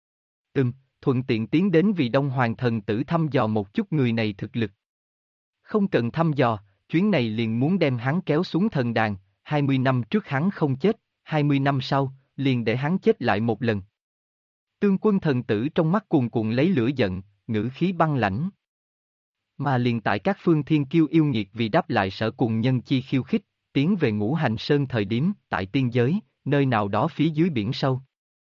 Thuận tiện tiến đến vì Đông Hoàng thần tử thăm dò một chút người này thực lực. Không cần thăm dò, chuyến này liền muốn đem hắn kéo xuống thần đàn, 20 năm trước hắn không chết, 20 năm sau, liền để hắn chết lại một lần. Tương Quân thần tử trong mắt cuồn cuộn lấy lửa giận, ngữ khí băng lãnh. Mà liền tại các phương thiên kiêu yêu nghiệt vì đáp lại Sở Cùng Nhân chi khiêu khích, tiến về Ngũ Hành Sơn thời điểm, tại tiên giới, nơi nào đó phía dưới biển sâu.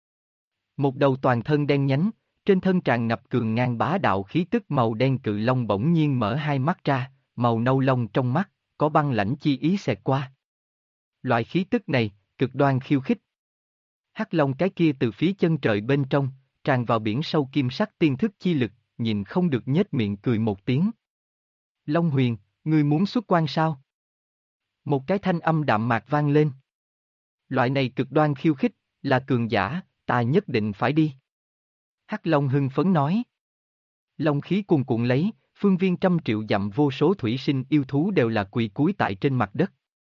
Một đầu toàn thân đen nhánh, trên thân tràn ngập cường ngang bá đạo khí tức màu đen cự long bỗng nhiên mở hai mắt ra, màu nâu lông trong mắt, có băng lãnh chi ý xẹt qua. Loại khí tức này, cực đoan khiêu khích. Hắc long cái kia từ phía chân trời bên trong, tràn vào biển sâu kim sắc tiên thức chi lực, nhìn không được nhếch miệng cười một tiếng. Long Huyền, ngươi muốn xuất quan sao? Một cái thanh âm đạm mạc vang lên. Loại này cực đoan khiêu khích, là cường giả, ta nhất định phải đi. Hắc Long hưng phấn nói. Long khí cuồn cuộn lấy, phương viên 100 triệu dặm vô số thủy sinh yêu thú đều là quỳ cúi tại trên mặt đất.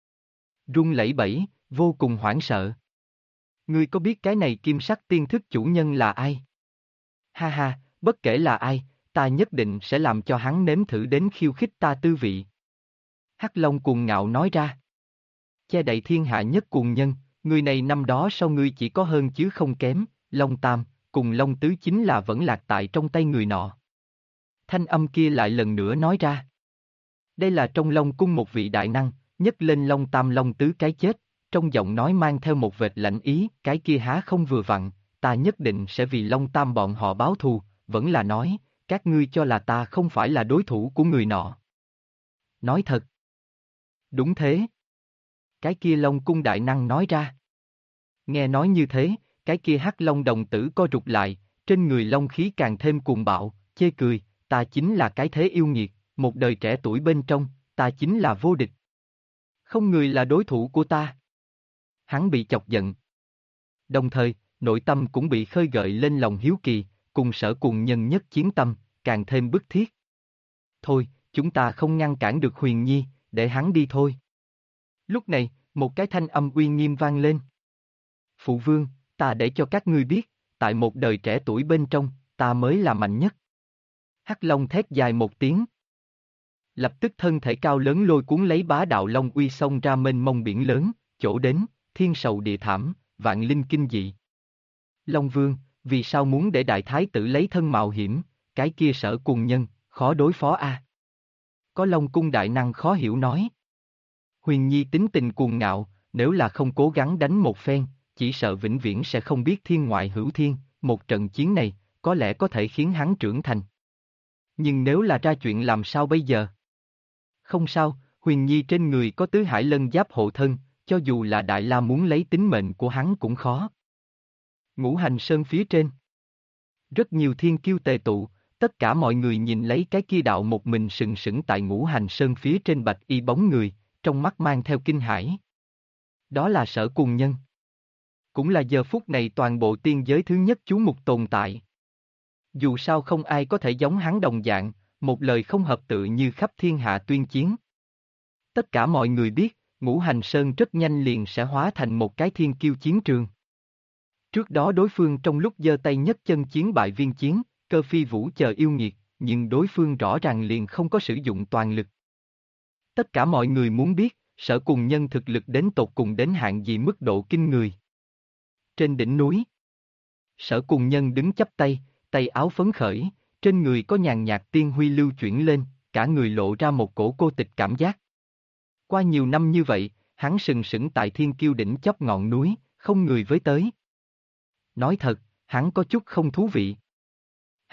Run lẩy bẩy, vô cùng hoảng sợ. Ngươi có biết cái này kim sắc tiên thức chủ nhân là ai? Ha ha, bất kể là ai, ta nhất định sẽ làm cho hắn nếm thử đến khiêu khích ta tư vị. Hắc Long cuồng ngạo nói ra. Che đậy thiên hạ nhất cuồng nhân, người này năm đó sau ngươi chỉ có hơn chứ không kém, Long Tam, cùng Long Tứ chính là vẫn lạc tại trong tay người nọ. Thanh âm kia lại lần nữa nói ra. Đây là trong Long cung một vị đại năng, nhấc lên Long Tam Long Tứ cái chết, trong giọng nói mang theo một vệt lạnh ý, cái kia há không vừa vặn, ta nhất định sẽ vì Long Tam bọn họ báo thù, vẫn là nói, các ngươi cho là ta không phải là đối thủ của người nọ. Nói thật. Đúng thế. Cái kia Long cung đại năng nói ra. Nghe nói như thế, cái kia Hắc Long đồng tử co rụt lại, trên người long khí càng thêm cuồng bạo, chê cười, ta chính là cái thế yêu nghiệt, một đời trẻ tuổi bên trong, ta chính là vô địch. Không người là đối thủ của ta. Hắn bị chọc giận. Đồng thời, nội tâm cũng bị khơi gợi lên lòng hiếu kỳ, cùng Sở Cùng Nhân nhất chiến tâm, càng thêm bức thiết. Thôi, chúng ta không ngăn cản được Huyền Nhi, để hắn đi thôi. Lúc này, một cái thanh âm uy nghiêm vang lên. Phụ vương, ta để cho các ngươi biết, tại một đời trẻ tuổi bên trong, ta mới là mạnh nhất. Hắc Long thét dài một tiếng. Lập tức thân thể cao lớn lôi cuốn lấy bá đạo long uy xông ra mênh mông biển lớn, chỗ đến, thiên sầu địa thảm, vạn linh kinh dị. Long Vương, vì sao muốn để đại thái tử lấy thân mạo hiểm, cái kia Sở Cùng Nhân, khó đối phó a. Có Long cung đại năng khó hiểu nói. Huyền Nhi tính tình cuồng ngạo, nếu là không cố gắng đánh một phen, chỉ sợ vĩnh viễn sẽ không biết thiên ngoại hữu thiên, một trận chiến này, có lẽ có thể khiến hắn trưởng thành. Nhưng nếu là ra chuyện làm sao bây giờ? Không sao, Huyền Nhi trên người có tứ hải lân giáp hộ thân, cho dù là Đại La muốn lấy tính mệnh của hắn cũng khó. Ngũ Hành Sơn phía trên. Rất nhiều thiên kiêu tề tụ, tất cả mọi người nhìn lấy cái kia đạo một mình sừng sững tại Ngũ Hành Sơn phía trên bạch y bóng người, trong mắt mang theo kinh hãi. Đó là Sở Cùng Nhân. Cũng là giờ phút này toàn bộ tiên giới thứ nhất chú mục tồn tại. Dù sao không ai có thể giống hắn đồng dạng, một lời không hợp tự như khắp thiên hạ tuyên chiến. Tất cả mọi người biết, Ngũ Hành Sơn rất nhanh liền sẽ hóa thành một cái thiên kiêu chiến trường. Trước đó đối phương trong lúc giơ tay nhất chân chiến bại Viên Chiến, Cơ Phi Vũ chờ yêu nghiệt, nhưng đối phương rõ ràng liền không có sử dụng toàn lực. Tất cả mọi người muốn biết, Sở Cùng Nhân thực lực đến tột cùng đến hạng gì mức độ kinh người. Trên đỉnh núi, Sở Cùng Nhân đứng chắp tay, tay áo phấn khởi, trên người có nhàn nhạt tiên huy lưu chuyển lên, cả người lộ ra một cổ cô tịch cảm giác. Qua nhiều năm như vậy, hắn sừng sững tại thiên kiêu đỉnh chóp ngọn núi, không người với tới. Nói thật, hắn có chút không thú vị.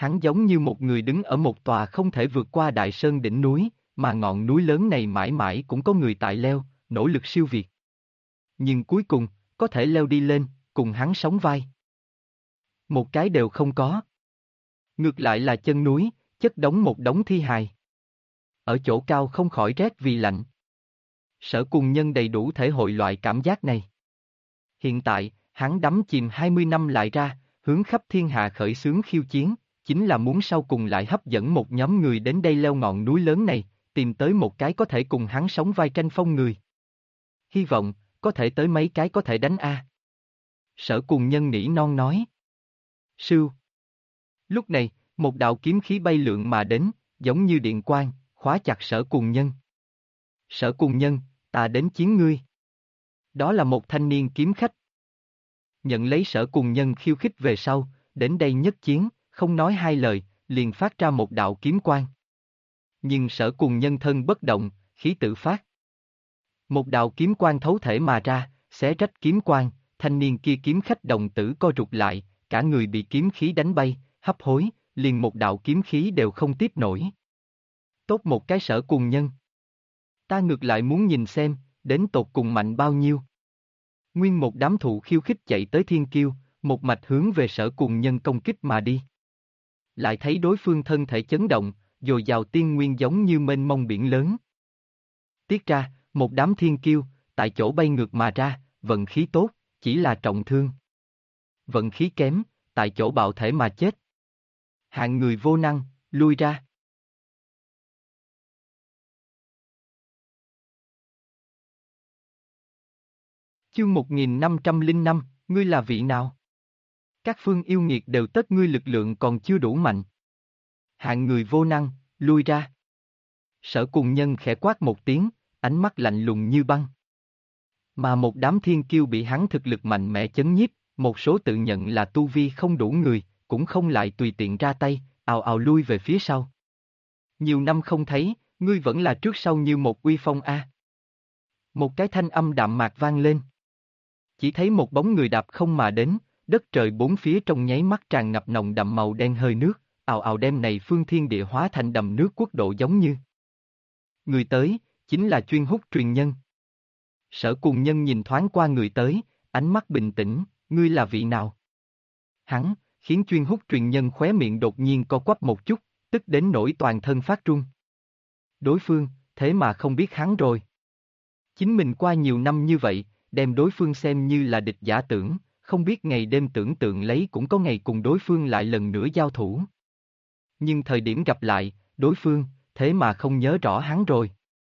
Hắn giống như một người đứng ở một tòa không thể vượt qua đại sơn đỉnh núi, mà ngọn núi lớn này mãi mãi cũng có người tại leo, nỗ lực siêu việt. Nhưng cuối cùng, có thể leo đi lên, cùng hắn sóng vai. Một cái đều không có. Ngược lại là chân núi, chất đống một đống thi hài. Ở chỗ cao không khỏi rét vì lạnh. Sở Cùng Nhân đầy đủ thể hội loại cảm giác này. Hiện tại, hắn đắm chìm 20 năm lại ra, hướng khắp thiên hạ khởi xướng khiêu chiến, chính là muốn sau cùng lại hấp dẫn một nhóm người đến đây leo ngọn núi lớn này, tìm tới một cái có thể cùng hắn sóng vai tranh phong người. Hy vọng, có thể tới mấy cái có thể đánh A. Sở Cùng Nhân nỉ non nói. Sưu. Lúc này, một đạo kiếm khí bay lượn mà đến, giống như điện quang, khóa chặt Sở Cùng Nhân. Sở Cùng Nhân, ta đến chiến ngươi. Đó là một thanh niên kiếm khách. Nhận lấy Sở Cùng Nhân khiêu khích về sau, đến đây nhất chiến, không nói hai lời, liền phát ra một đạo kiếm quang. Nhưng Sở Cùng Nhân thân bất động, khí tự phát. Một đạo kiếm quang thấu thể mà ra, xé rách kiếm quang, thanh niên kia kiếm khách đồng tử co rụt lại, cả người bị kiếm khí đánh bay, hấp hối, liền một đạo kiếm khí đều không tiếp nổi. Tốt một cái Sở Cùng Nhân. Ta ngược lại muốn nhìn xem, đến tột cùng mạnh bao nhiêu. Nguyên một đám thụ khiêu khích chạy tới Thiên Kiêu, một mạch hướng về Sở Cùng Nhân công kích mà đi. Lại thấy đối phương thân thể chấn động, dồi dào tiên nguyên giống như mênh mông biển lớn. Tiết ra, một đám Thiên Kiêu, tại chỗ bay ngược mà ra, vận khí tốt, chỉ là trọng thương. Vận khí kém, tại chỗ bạo thể mà chết. Hạng người vô năng, lui ra. Chương 1505, ngươi là vị nào? Các phương yêu nghiệt đều tất ngươi lực lượng còn chưa đủ mạnh. Hạng người vô năng, lui ra. Sở Cùng Nhân khẽ quát một tiếng, ánh mắt lạnh lùng như băng. Mà một đám thiên kiêu bị hắn thực lực mạnh mẽ chấn nhiếp, một số tự nhận là tu vi không đủ người, cũng không lại tùy tiện ra tay, ào ào lui về phía sau. Nhiều năm không thấy, ngươi vẫn là trước sau như một uy phong a. Một cái thanh âm đạm mạc vang lên. Chỉ thấy một bóng người đạp không mà đến, đất trời bốn phía trong nháy mắt tràn ngập nồng đậm màu đen hơi nước, ào ào đem này phương thiên địa hóa thành đầm nước quốc độ giống như. Người tới, chính là Chuyên Hút Truyền Nhân. Sở Cùng Nhân nhìn thoáng qua người tới, ánh mắt bình tĩnh, ngươi là vị nào? Hắn, khiến Chuyên Hút Truyền Nhân khóe miệng đột nhiên co quắp một chút, tức đến nỗi toàn thân phát run. Đối phương, thế mà không biết hắn rồi. Chính mình qua nhiều năm như vậy, đem đối phương xem như là địch giả tưởng, không biết ngày đêm tưởng tượng lấy cũng có ngày cùng đối phương lại lần nữa giao thủ. Nhưng thời điểm gặp lại, đối phương, thế mà không nhớ rõ hắn rồi.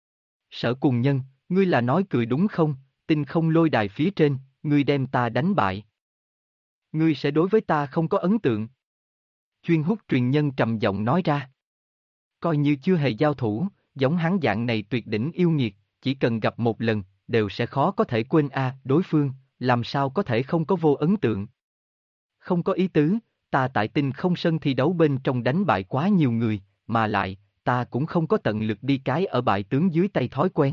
Sở Cùng Nhân, ngươi là nói cười đúng không, Tinh Không Lôi Đài phía trên, ngươi đem ta đánh bại. Ngươi sẽ đối với ta không có ấn tượng. Chuyên Hút Truyền Nhân trầm giọng nói ra. Coi như chưa hề giao thủ, giống hắn dạng này tuyệt đỉnh yêu nghiệt, chỉ cần gặp một lần, đều sẽ khó có thể quên đối phương, làm sao có thể không có vô ấn tượng. Không có ý tứ, ta tại Tinh Không Sân thi đấu bên trong đánh bại quá nhiều người, mà lại, ta cũng không có tận lực đi cái ở bại tướng dưới tay thói quen.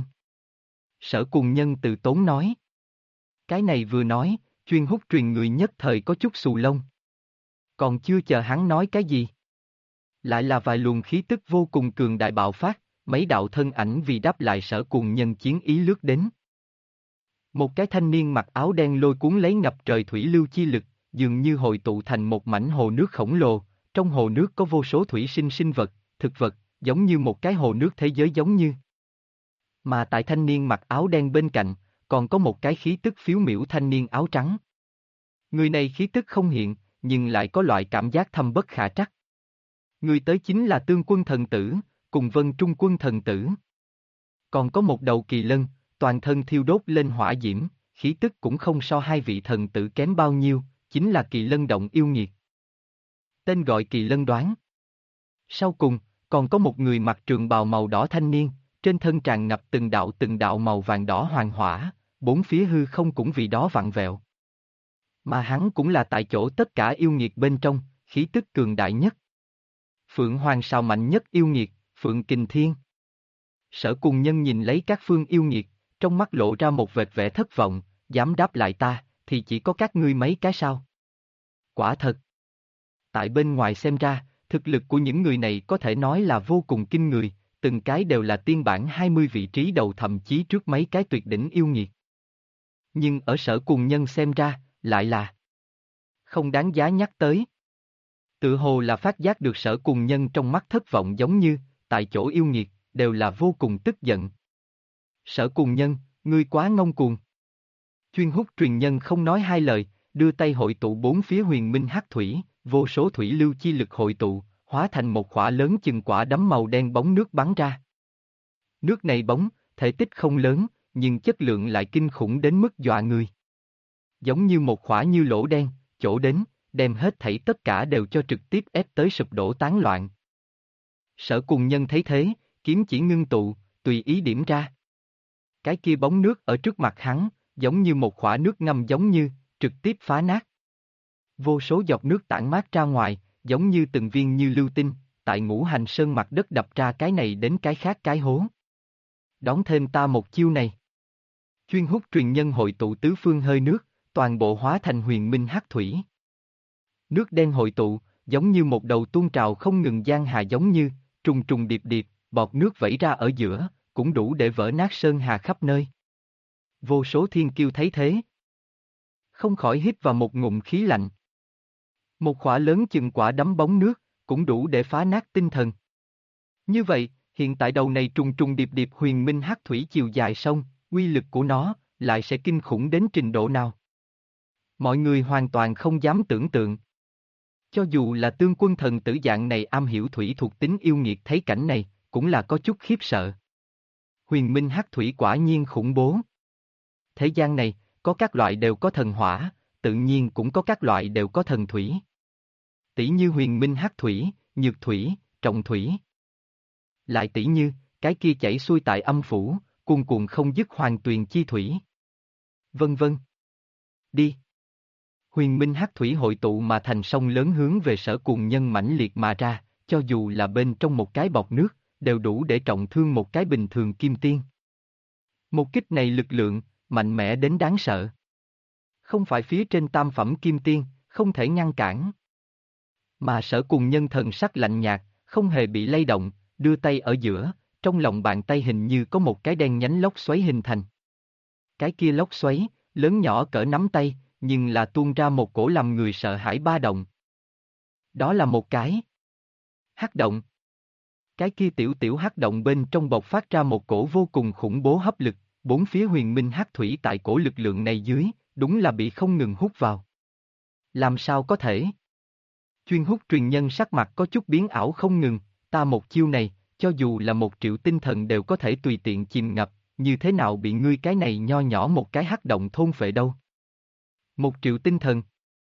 Sở Cùng Nhân từ tốn nói. Cái này vừa nói, Chuyên Hút Truyền người nhất thời có chút xù lông. Còn chưa chờ hắn nói cái gì. Lại là vài luồng khí tức vô cùng cường đại bạo phát, mấy đạo thân ảnh vì đáp lại Sở Cùng Nhân chiến ý lướt đến. Một cái thanh niên mặc áo đen lôi cuốn lấy ngập trời thủy lưu chi lực, dường như hội tụ thành một mảnh hồ nước khổng lồ, trong hồ nước có vô số thủy sinh sinh vật, thực vật, giống như một cái hồ nước thế giới giống như. Mà tại thanh niên mặc áo đen bên cạnh, còn có một cái khí tức phiếu miểu thanh niên áo trắng. Người này khí tức không hiện, nhưng lại có loại cảm giác thâm bất khả trắc. Người tới chính là Tương Quân Thần Tử, cùng Vân Trung Quân Thần Tử. Còn có một đầu kỳ lân, toàn thân thiêu đốt lên hỏa diễm, khí tức cũng không so hai vị thần tử kém bao nhiêu, chính là Kỳ Lân Động yêu nghiệt. Tên gọi Kỳ Lân Đoán. Sau cùng, còn có một người mặc trường bào màu đỏ thanh niên, trên thân tràn ngập từng đạo màu vàng đỏ hoàng hỏa, bốn phía hư không cũng vì đó vặn vẹo. Mà hắn cũng là tại chỗ tất cả yêu nghiệt bên trong, khí tức cường đại nhất. Phượng Hoàng sao mạnh nhất yêu nghiệt, Phượng Kình Thiên. Sở Cùng Nhân nhìn lấy các phương yêu nghiệt, trong mắt lộ ra một vệt vẻ thất vọng, dám đáp lại ta, thì chỉ có các ngươi mấy cái sao. Quả thật. Tại bên ngoài xem ra, Thực lực của những người này có thể nói là vô cùng kinh người, từng cái đều là tiên bản 20 vị trí đầu thậm chí trước mấy cái tuyệt đỉnh yêu nghiệt. Nhưng ở Sở Cùng Nhân xem ra, lại là không đáng giá nhắc tới. Tự hồ là phát giác được Sở Cùng Nhân trong mắt thất vọng giống như, tại chỗ yêu nghiệt, đều là vô cùng tức giận. Sở Cùng Nhân, ngươi quá ngông cuồng. Chuyên hút truyền nhân không nói hai lời, đưa tay hội tụ bốn phía huyền minh hắc thủy, vô số thủy lưu chi lực hội tụ, hóa thành một quả lớn chừng quả đấm màu đen bóng nước bắn ra. Nước này bóng, thể tích không lớn, nhưng chất lượng lại kinh khủng đến mức dọa người. Giống như một quả như lỗ đen, chỗ đến, đem hết thảy tất cả đều cho trực tiếp ép tới sụp đổ tán loạn. Sở Cùng Nhân thấy thế, kiếm chỉ ngưng tụ, tùy ý điểm ra. Cái kia bóng nước ở trước mặt hắn, giống như một khỏa nước ngâm giống như, trực tiếp phá nát. Vô số giọt nước tản mát ra ngoài, giống như từng viên như lưu tinh, tại Ngũ Hành Sơn mặt đất đập ra cái này đến cái khác cái hố. Đón thêm ta một chiêu này. Chuyên hút truyền nhân hội tụ tứ phương hơi nước, toàn bộ hóa thành huyền minh hắc thủy. Nước đen hội tụ, giống như một đầu tuôn trào không ngừng giang hà giống như, trùng trùng điệp điệp, bọt nước vẩy ra ở giữa, cũng đủ để vỡ nát sơn hà khắp nơi. Vô số thiên kiêu thấy thế, không khỏi hít vào một ngụm khí lạnh. Một quả lớn chừng quả đấm bóng nước, cũng đủ để phá nát tinh thần. Như vậy, hiện tại đầu này trùng trùng điệp điệp huyền minh hắc thủy chiều dài sông, uy lực của nó, lại sẽ kinh khủng đến trình độ nào? Mọi người hoàn toàn không dám tưởng tượng. Cho dù là tương quân thần tử dạng này am hiểu thủy thuộc tính yêu nghiệt thấy cảnh này, cũng là có chút khiếp sợ. Huyền minh hắc thủy quả nhiên khủng bố. Thế gian này, có các loại đều có thần hỏa, tự nhiên cũng có các loại đều có thần thủy. Tỷ như huyền minh hắc thủy, nhược thủy, trọng thủy. Lại tỷ như, cái kia chảy xuôi tại âm phủ, cuồn cuộn không dứt hoàng tuyền chi thủy. Vân vân. Đi. Huyền minh hắc thủy hội tụ mà thành sông lớn hướng về Sở Cùng Nhân mãnh liệt mà ra, cho dù là bên trong một cái bọt nước, đều đủ để trọng thương một cái bình thường kim tiên. Một kích này lực lượng, mạnh mẽ đến đáng sợ. Không phải phía trên tam phẩm kim tiên, không thể ngăn cản. Mà Sở Cùng Nhân thần sắc lạnh nhạt, không hề bị lay động, đưa tay ở giữa, trong lòng bàn tay hình như có một cái đen nhánh lốc xoáy hình thành. Cái kia lốc xoáy, lớn nhỏ cỡ nắm tay, nhưng là tuôn ra một cổ làm người sợ hãi ba động. Đó là một cái hắc động. Cái kia tiểu tiểu hắc động bên trong bộc phát ra một cổ vô cùng khủng bố hấp lực, bốn phía huyền minh hắc thủy tại cổ lực lượng này dưới, đúng là bị không ngừng hút vào. Làm sao có thể? Chuyên hút truyền nhân sắc mặt có chút biến ảo không ngừng, ta một chiêu này, cho dù là 1.000.000 tinh thần đều có thể tùy tiện chìm ngập, như thế nào bị ngươi cái này nho nhỏ một cái hắc động thôn phệ đâu? 1.000.000 tinh thần.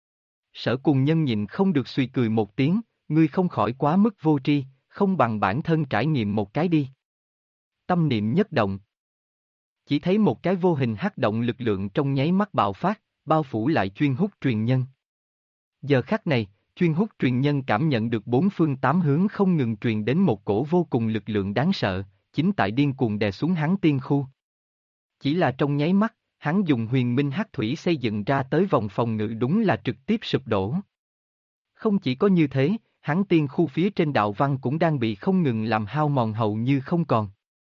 Sở Cùng Nhân nhìn không được suy cười một tiếng, ngươi không khỏi quá mức vô tri, không bằng bản thân trải nghiệm một cái đi. Tâm niệm nhất động. Chỉ thấy một cái vô hình hắc động lực lượng trong nháy mắt bạo phát, bao phủ lại chuyên hút truyền nhân. Giờ khắc này, chuyên hút truyền nhân cảm nhận được bốn phương tám hướng không ngừng truyền đến một cổ vô cùng lực lượng đáng sợ, chính tại điên cuồng đè xuống hắn tiên khu. Chỉ là trong nháy mắt, hắn dùng huyền minh hắc thủy xây dựng ra tới vòng phòng ngự đúng là trực tiếp sụp đổ. Không chỉ có như thế, hắn tiên khu phía trên đạo văn cũng đang bị không ngừng làm hao mòn hầu như không còn.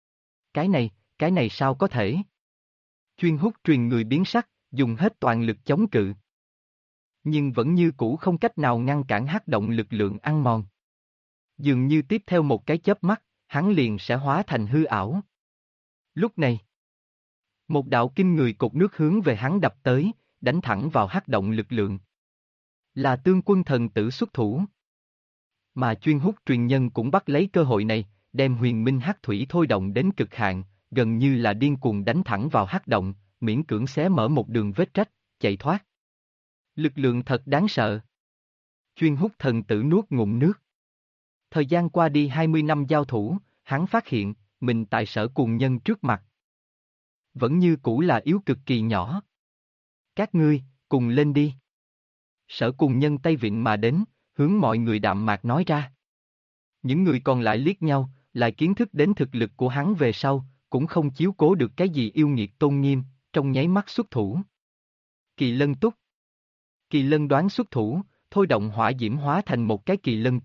Cái này sao có thể? Chuyên hút truyền người biến sắc, dùng hết toàn lực chống cự. Nhưng vẫn như cũ không cách nào ngăn cản hắc động lực lượng ăn mòn. Dường như tiếp theo một cái chớp mắt, hắn liền sẽ hóa thành hư ảo. Lúc này, một đạo kinh người cột nước hướng về hắn đập tới, đánh thẳng vào hắc động lực lượng. Là tương quân thần tử xuất thủ. Mà chuyên hút truyền nhân cũng bắt lấy cơ hội này, đem huyền minh hắc thủy thôi động đến cực hạn, gần như là điên cuồng đánh thẳng vào hắc động, miễn cưỡng xé mở một đường vết rách, chạy thoát. Lực lượng thật đáng sợ. Chuyên hút thần tử nuốt ngụm nước. Thời gian qua đi 20 năm giao thủ, hắn phát hiện, mình tại Sở Cùng Nhân trước mặt. Vẫn như cũ là yếu cực kỳ nhỏ. Các ngươi, cùng lên đi. Sở Cùng Nhân tay vịn mà đến, hướng mọi người đạm mạc nói ra. Những người còn lại liếc nhau, lại kiến thức đến thực lực của hắn về sau, cũng không chiếu cố được cái gì yêu nghiệt tôn nghiêm, trong nháy mắt xuất thủ. Kỳ lân túc. Kỳ lân đoán xuất thủ, thôi động hỏa diễm hóa thành một cái kỳ lân túc,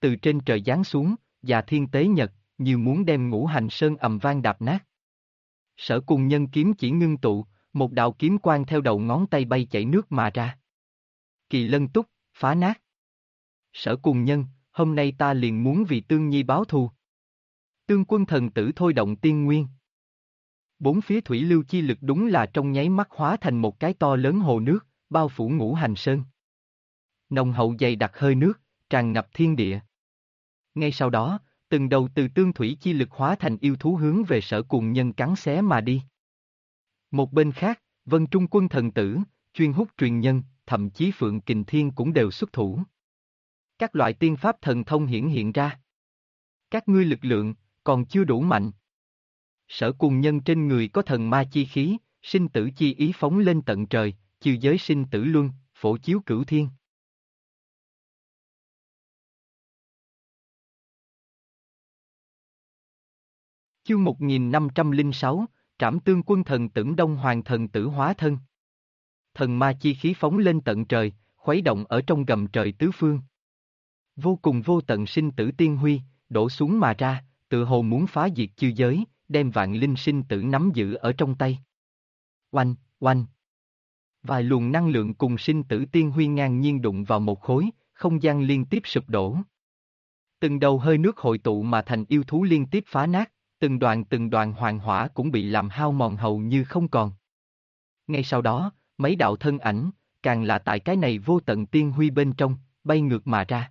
từ trên trời giáng xuống, và thiên tế nhật, như muốn đem Ngũ Hành Sơn ầm vang đạp nát. Sở Cùng Nhân kiếm chỉ ngưng tụ, một đạo kiếm quang theo đầu ngón tay bay chảy nước mà ra. Kỳ Lân Túc, phá nát. Sở Cùng Nhân, hôm nay ta liền muốn vì Tương Nhi báo thù. Tương Quân thần tử thôi động tiên nguyên. Bốn phía thủy lưu chi lực đúng là trong nháy mắt hóa thành một cái to lớn hồ nước, bao phủ Ngũ Hành Sơn. Nồng hậu dày đặc hơi nước, tràn ngập thiên địa. Ngay sau đó, từng đầu từ tương thủy chi lực hóa thành yêu thú hướng về Sở Cùng Nhân cắn xé mà đi. Một bên khác, Vân Trung Quân thần tử, chuyên hút truyền nhân, thậm chí Phượng Kình Thiên cũng đều xuất thủ. Các loại tiên pháp thần thông hiển hiện ra. Các ngươi lực lượng, còn chưa đủ mạnh. Sở Cùng Nhân trên người có thần ma chi khí, sinh tử chi ý phóng lên tận trời, chư giới sinh tử luân, phổ chiếu cửu thiên. Chương 1506, Trảm Tương Quân thần Tưởng Đông Hoàng thần tử hóa thân. Thần ma chi khí phóng lên tận trời, khuấy động ở trong gầm trời tứ phương. Vô cùng vô tận sinh tử tiên huy, đổ xuống mà ra, tự hồ muốn phá diệt chư giới, đem vạn linh sinh tử nắm giữ ở trong tay. Oanh, oanh. Vài luồng năng lượng cùng sinh tử tiên huy ngang nhiên đụng vào một khối, không gian liên tiếp sụp đổ. Từng đầu hơi nước hội tụ mà thành yêu thú liên tiếp phá nát, từng đoàn hoàng hỏa cũng bị làm hao mòn hầu như không còn. Ngay sau đó, mấy đạo thân ảnh, càng là tại cái này vô tận tiên huy bên trong, bay ngược mà ra.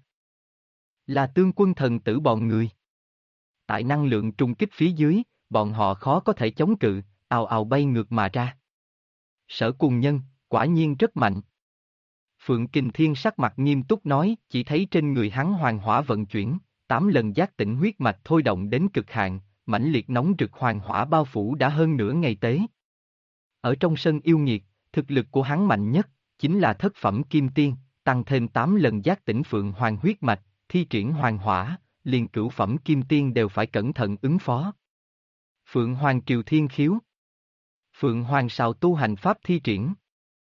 Là Tương Quân thần tử bọn người. Tại năng lượng trùng kích phía dưới, bọn họ khó có thể chống cự, ào ào bay ngược mà ra. Sở Cùng Nhân, quả nhiên rất mạnh. Phượng Kình Thiên sắc mặt nghiêm túc nói, chỉ thấy trên người hắn hoàng hỏa vận chuyển, 8 lần giác tỉnh huyết mạch thôi động đến cực hạn, mãnh liệt nóng rực hoàng hỏa bao phủ đã hơn nửa ngày tế. Ở trong sân yêu nghiệt, thực lực của hắn mạnh nhất, chính là thất phẩm kim tiên, tăng thêm 8 lần giác tỉnh Phượng Hoàng huyết mạch, thi triển hoàng hỏa, liền cửu phẩm kim tiên đều phải cẩn thận ứng phó. Phượng Hoàng Triều Thiên Khiếu. Phượng Hoàng Sào tu hành pháp thi triển.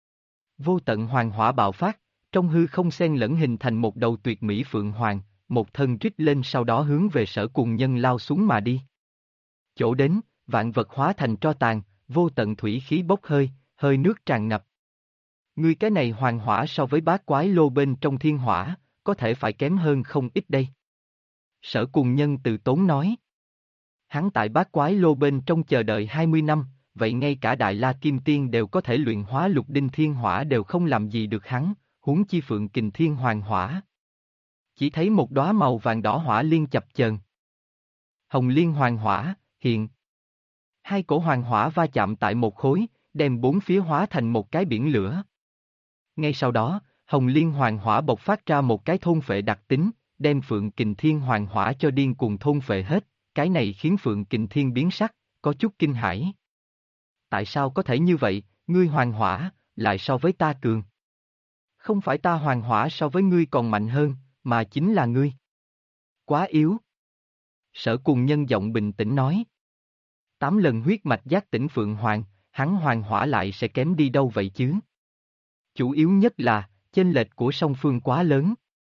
Vô tận hoàng hỏa bạo phát, trong hư không xen lẫn hình thành một đầu tuyệt mỹ Phượng Hoàng, một thân rít lên sau đó hướng về Sở Cùng Nhân lao xuống mà đi. Chỗ đến, vạn vật hóa thành tro tàn, vô tận thủy khí bốc hơi, hơi nước tràn ngập. Ngươi cái này hoàng hỏa so với bát quái lô bên trong thiên hỏa, có thể phải kém hơn không ít đây. Sở Cùng Nhân từ tốn nói. Hắn tại bát quái lô bên trong chờ đợi 20 năm, vậy ngay cả Đại La Kim Tiên đều có thể luyện hóa lục đinh thiên hỏa đều không làm gì được hắn, huống chi Phượng Kình Thiên hoàng hỏa. Chỉ thấy một đóa màu vàng đỏ hỏa liên chập chờn. Hồng liên hoàng hỏa, hiện. Hai cổ hoàng hỏa va chạm tại một khối, đem bốn phía hóa thành một cái biển lửa. Ngay sau đó, Hồng liên hoàng hỏa bộc phát ra một cái thôn phệ đặc tính, đem Phượng Kình Thiên hoàng hỏa cho điên cuồng thôn phệ hết, cái này khiến Phượng Kình Thiên biến sắc, có chút kinh hãi. Tại sao có thể như vậy, ngươi hoàng hỏa, lại so với ta cường? Không phải ta hoàng hỏa so với ngươi còn mạnh hơn, mà chính là ngươi. Quá yếu. Sở Cùng Nhân giọng bình tĩnh nói. 8 lần huyết mạch giác tỉnh Phượng Hoàng, hắn hoàng hỏa lại sẽ kém đi đâu vậy chứ? Chủ yếu nhất là, chênh lệch của song phương quá lớn.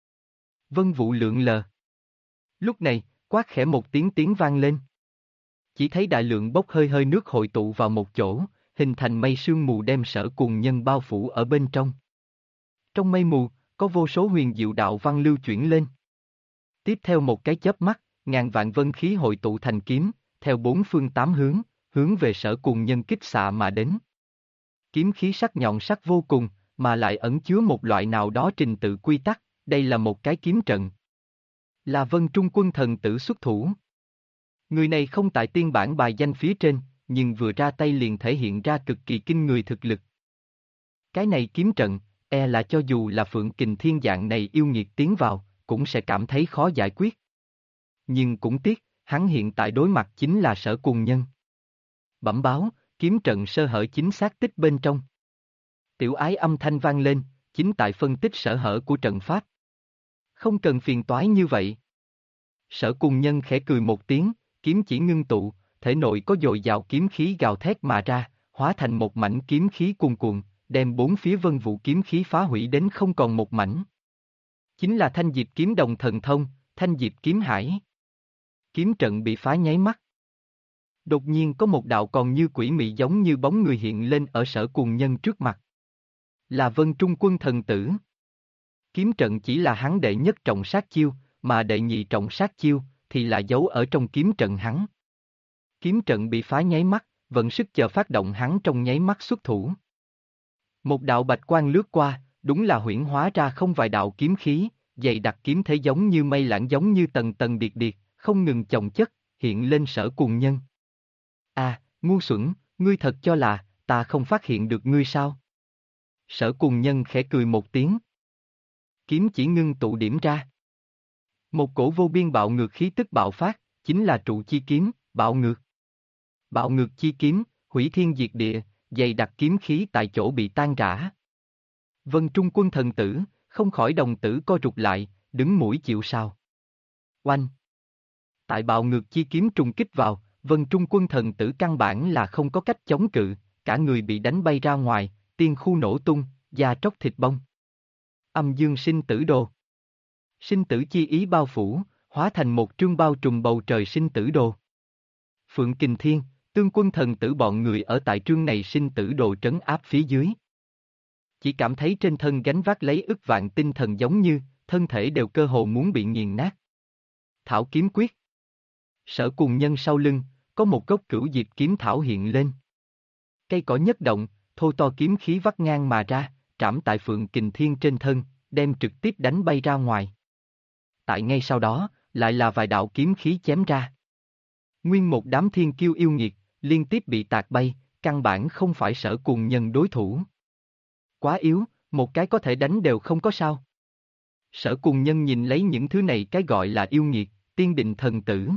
Vân vụ lượn lờ. Lúc này, quát khẽ một tiếng vang lên. Chỉ thấy đại lượng bốc hơi hơi nước hội tụ vào một chỗ, hình thành mây sương mù đem Sở Cùng Nhân bao phủ ở bên trong. Trong mây mù, có vô số huyền diệu đạo văn lưu chuyển lên. Tiếp theo một cái chớp mắt, ngàn vạn vân khí hội tụ thành kiếm, theo bốn phương tám hướng, hướng về Sở Cùng Nhân kích xạ mà đến. Kiếm khí sắc nhọn sắc vô cùng, mà lại ẩn chứa một loại nào đó trình tự quy tắc, đây là một cái kiếm trận. Là Vân Trung Quân thần tử xuất thủ. Người này không tại tiên bản bài danh phía trên, nhưng vừa ra tay liền thể hiện ra cực kỳ kinh người thực lực. Cái này kiếm trận, là cho dù là Phượng Kình Thiên dạng này yêu nghiệt tiến vào, cũng sẽ cảm thấy khó giải quyết. Nhưng cũng tiếc, hắn hiện tại đối mặt chính là Sở Cùng Nhân. Bẩm báo, kiếm trận sơ hở chính xác tích bên trong. Tiểu ái âm thanh vang lên, chính tại phân tích sở hở của trận pháp. Không cần phiền toái như vậy. Sở Cùng Nhân khẽ cười một tiếng, kiếm chỉ ngưng tụ, thể nội có dồi dào kiếm khí gào thét mà ra, hóa thành một mảnh kiếm khí cuồn cuộn, đem bốn phía vân vụ kiếm khí phá hủy đến không còn một mảnh. Chính là thanh diệp kiếm đồng thần thông, Thanh diệp kiếm hải. Kiếm trận bị phá nháy mắt. Đột nhiên có một đạo còn như quỷ mị giống như bóng người hiện lên ở Sở Cuồng Nhân trước mặt. Là Vân Trung Quân thần tử. Kiếm trận chỉ là hắn đệ nhất trọng sát chiêu, mà đệ nhị trọng sát chiêu, thì là giấu ở trong kiếm trận hắn. Kiếm trận bị phá nháy mắt, vận sức chờ phát động hắn trong nháy mắt xuất thủ. Một đạo bạch quang lướt qua, đúng là huyễn hóa ra không vài đạo kiếm khí, dày đặc kiếm thế giống như mây lãng giống như tầng tầng điệt điệt, không ngừng chồng chất, hiện lên Sở Cuồng Nhân. À, ngu xuẩn, ngươi thật cho là, ta không phát hiện được ngươi sao? Sở Cuồng Nhân khẽ cười một tiếng. Kiếm chỉ ngưng tụ điểm ra. Một cổ vô biên bạo ngược khí tức bạo phát, chính là trụ chi kiếm, bạo ngược. Bạo ngược chi kiếm, hủy thiên diệt địa, dày đặc kiếm khí tại chỗ bị tan rã. Vân Trung Quân thần tử, không khỏi đồng tử co rụt lại, đứng mũi chịu sào. Oanh! Tại bạo ngược chi kiếm trùng kích vào, Vân Trung Quân thần tử căn bản là không có cách chống cự, cả người bị đánh bay ra ngoài, tiên khu nổ tung, da tróc thịt bong. Âm dương sinh tử đồ. Sinh tử chi ý bao phủ, hóa thành một trương bao trùm bầu trời sinh tử đồ. Phượng Kình Thiên, Tương Quân thần tử bọn người ở tại trương này sinh tử đồ trấn áp phía dưới. Chỉ cảm thấy trên thân gánh vác lấy ức vạn tinh thần giống như, thân thể đều cơ hồ muốn bị nghiền nát. Thảo kiếm quyết. Sở Cuồng Nhân sau lưng, có một gốc cửu diệp kiếm thảo hiện lên. Cây cỏ nhất động, thô to kiếm khí vắt ngang mà ra, trảm tại Phượng Kình Thiên trên thân, đem trực tiếp đánh bay ra ngoài. Tại ngay sau đó, lại là vài đạo kiếm khí chém ra. Nguyên một đám thiên kiêu yêu nghiệt, liên tiếp bị tạc bay, căn bản không phải Sở Cuồng Nhân đối thủ. Quá yếu, một cái có thể đánh đều không có sao. Sở Cuồng Nhân nhìn lấy những thứ này cái gọi là yêu nghiệt, tiên định thần tử.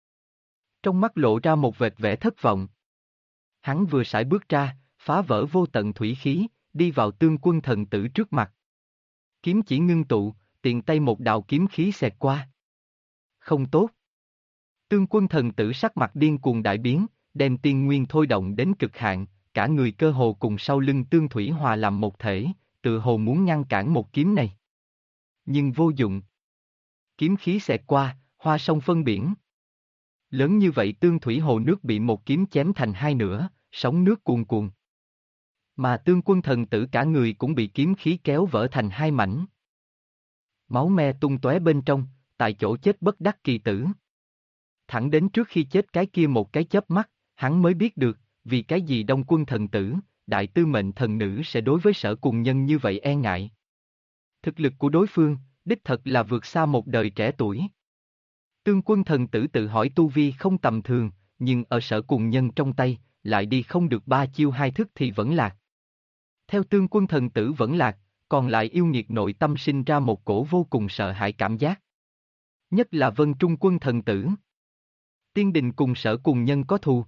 Trong mắt lộ ra một vệt vẻ thất vọng. Hắn vừa sải bước ra, phá vỡ vô tận thủy khí, đi vào Tương Quân thần tử trước mặt. Kiếm chỉ ngưng tụ, tiện tay một đạo kiếm khí xẹt qua. Không tốt. Tương Quân thần tử sắc mặt điên cuồng đại biến, đem tiên nguyên thôi động đến cực hạn, cả người cơ hồ cùng sau lưng Tương Thủy hòa làm một thể, tự hồ muốn ngăn cản một kiếm này. Nhưng vô dụng. Kiếm khí xẹt qua, hoa sông phân biển. Lớn như vậy Tương Thủy hồ nước bị một kiếm chém thành hai nửa, sóng nước cuồn cuộn. Mà Tương Quân thần tử cả người cũng bị kiếm khí kéo vỡ thành hai mảnh. Máu me tung tóe bên trong, tại chỗ chết bất đắc kỳ tử. Thẳng đến trước khi chết cái kia một cái chớp mắt, hắn mới biết được, vì cái gì Đông Quân thần tử, đại tư mệnh thần nữ sẽ đối với Sở Cuồng Nhân như vậy e ngại. Thực lực của đối phương, đích thật là vượt xa một đời trẻ tuổi. Tương Quân thần tử tự hỏi tu vi không tầm thường, nhưng ở Sở Cuồng Nhân trong tay, lại đi không được ba chiêu hai thức thì vẫn lạc. Theo Tương Quân thần tử vẫn lạc, còn lại yêu nghiệt nội tâm sinh ra một cổ vô cùng sợ hãi cảm giác. Nhất là Vân Trung Quân thần tử. Tiên đình cùng Sở Cuồng Nhân có thù.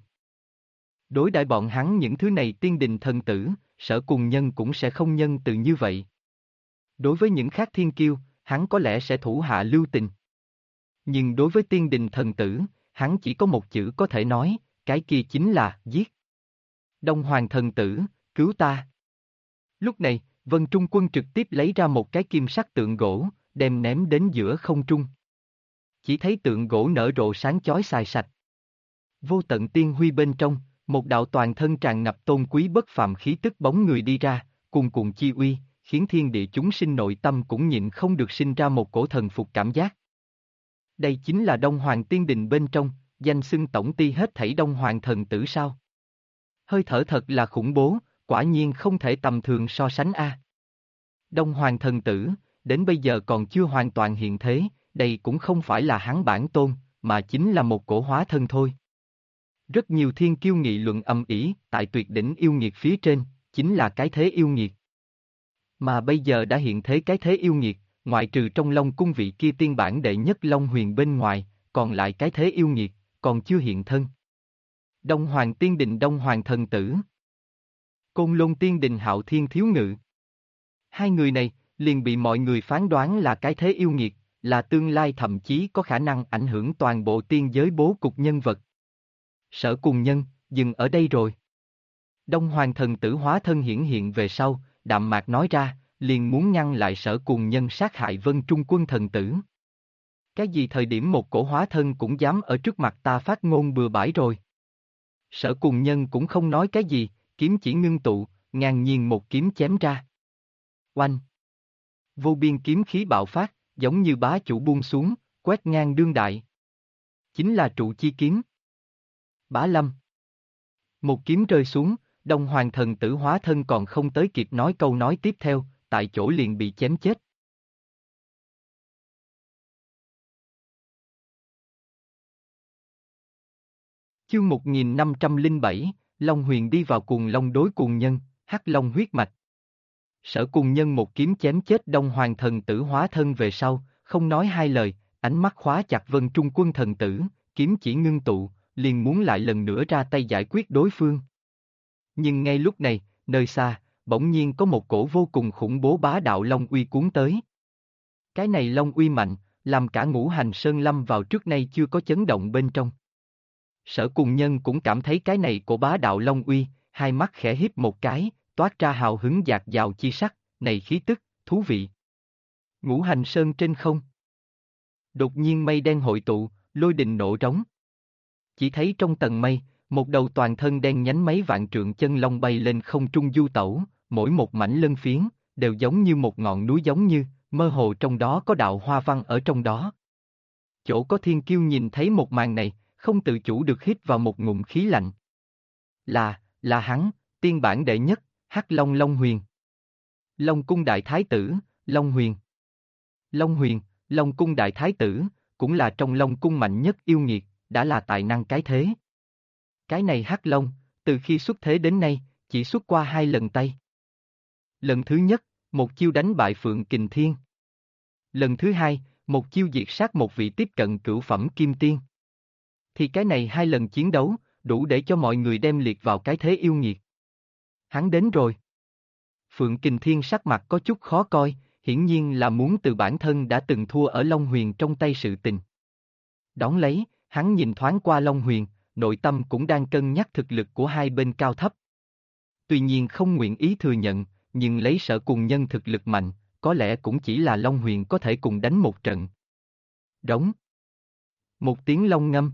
Đối đãi bọn hắn những thứ này tiên đình thần tử, Sở Cuồng Nhân cũng sẽ không nhân từ như vậy. Đối với những khác thiên kiêu, hắn có lẽ sẽ thủ hạ lưu tình. Nhưng đối với tiên đình thần tử, hắn chỉ có một chữ có thể nói, cái kia chính là giết. Đông Hoàng thần tử, cứu ta. Lúc này, Vân Trung Quân trực tiếp lấy ra một cái kim sắc tượng gỗ, đem ném đến giữa không trung. Chỉ thấy tượng gỗ nở rộ sáng chói xài sạch. Vô tận tiên huy bên trong, một đạo toàn thân tràn ngập tôn quý bất phàm khí tức bóng người đi ra, cuồn cuộn chi uy, khiến thiên địa chúng sinh nội tâm cũng nhịn không được sinh ra một cổ thần phục cảm giác. Đây chính là Đông Hoàng tiên đình bên trong, danh xưng tổng ty hết thảy Đông Hoàng thần tử sao? Hơi thở thật là khủng bố, quả nhiên không thể tầm thường so sánh a. Đông Hoàng thần tử, đến bây giờ còn chưa hoàn toàn hiện thế, đây cũng không phải là hắn bản tôn, mà chính là một cổ hóa thân thôi. Rất nhiều thiên kiêu nghị luận ầm ĩ, tại tuyệt đỉnh yêu nghiệt phía trên, chính là cái thế yêu nghiệt. Mà bây giờ đã hiện thế cái thế yêu nghiệt, ngoại trừ trong Long cung vị kia tiên bản đệ nhất Long Huyền bên ngoài, còn lại cái thế yêu nghiệt, còn chưa hiện thân. Đông Hoàng tiên đình Đông Hoàng thần tử. Côn Lôn tiên đình Hạo Thiên thiếu ngự. Hai người này, liền bị mọi người phán đoán là cái thế yêu nghiệt, là tương lai thậm chí có khả năng ảnh hưởng toàn bộ tiên giới bố cục nhân vật. Sở Cuồng Nhân, dừng ở đây rồi. Đông Hoàng thần tử hóa thân hiển hiện về sau, đạm mạc nói ra, liền muốn ngăn lại Sở Cuồng Nhân sát hại Vân Trung Quân thần tử. Cái gì thời điểm một cổ hóa thân cũng dám ở trước mặt ta phát ngôn bừa bãi rồi. Sở Cùng Nhân cũng không nói cái gì, kiếm chỉ ngưng tụ, ngang nhiên một kiếm chém ra. Oanh! Vô biên kiếm khí bạo phát, giống như bá chủ buông xuống, quét ngang đương đại. Chính là trụ chi kiếm. Bá Lâm. Một kiếm rơi xuống, Đông Hoàng thần tử hóa thân còn không tới kịp nói câu nói tiếp theo, tại chỗ liền bị chém chết. Chương 1507, Long Huyền đi vào cuồng long đối cuồng nhân, Hắc Long huyết mạch. Sở Cùng Nhân một kiếm chém chết Đông Hoàng thần tử hóa thân về sau, không nói hai lời, ánh mắt khóa chặt Vân Trung Quân thần tử, kiếm chỉ ngưng tụ, liền muốn lại lần nữa ra tay giải quyết đối phương. Nhưng ngay lúc này, nơi xa, bỗng nhiên có một cổ vô cùng khủng bố bá đạo long uy cuốn tới. Cái này long uy mạnh, làm cả Ngũ Hành Sơn lâm vào trước nay chưa có chấn động bên trong. Sở Cùng Nhân cũng cảm thấy cái này của bá đạo long uy, hai mắt khẽ híp một cái, toát ra hào hứng dạt dào chi sắc, này khí tức, thú vị. Ngũ Hành Sơn trên không. Đột nhiên mây đen hội tụ, lôi đình nổ trống. Chỉ thấy trong tầng mây, một đầu toàn thân đen nhánh mấy vạn trượng chân long bay lên không trung du tẩu, mỗi một mảnh lân phiến, đều giống như một ngọn núi giống như, mơ hồ trong đó có đạo hoa văn ở trong đó. Chỗ có thiên kiêu nhìn thấy một màn này, không tự chủ được hít vào một ngụm khí lạnh. Là hắn, tiên bản đệ nhất, Hắc Long Long Huyền. Long cung đại thái tử, Long Huyền. Long Huyền, Long cung đại thái tử, cũng là trong Long cung mạnh nhất yêu nghiệt, đã là tài năng cái thế. Cái này Hắc Long, từ khi xuất thế đến nay, chỉ xuất qua 2 lần tay. Lần thứ nhất, một chiêu đánh bại Phượng Kình Thiên. Lần thứ hai, một chiêu diệt sát một vị tiếp cận cửu phẩm kim tiên. Thì cái này 2 lần chiến đấu, đủ để cho mọi người đem liệt vào cái thế yêu nghiệt. Hắn đến rồi. Phượng Kình Thiên sắc mặt có chút khó coi, hiển nhiên là muốn từ bản thân đã từng thua ở Long Huyền trong tay sự tình. Đón lấy, hắn nhìn thoáng qua Long Huyền, nội tâm cũng đang cân nhắc thực lực của hai bên cao thấp. Tuy nhiên không nguyện ý thừa nhận, nhưng lấy Sở Cùng Nhân thực lực mạnh, có lẽ cũng chỉ là Long Huyền có thể cùng đánh một trận. Đống. Một tiếng long ngâm.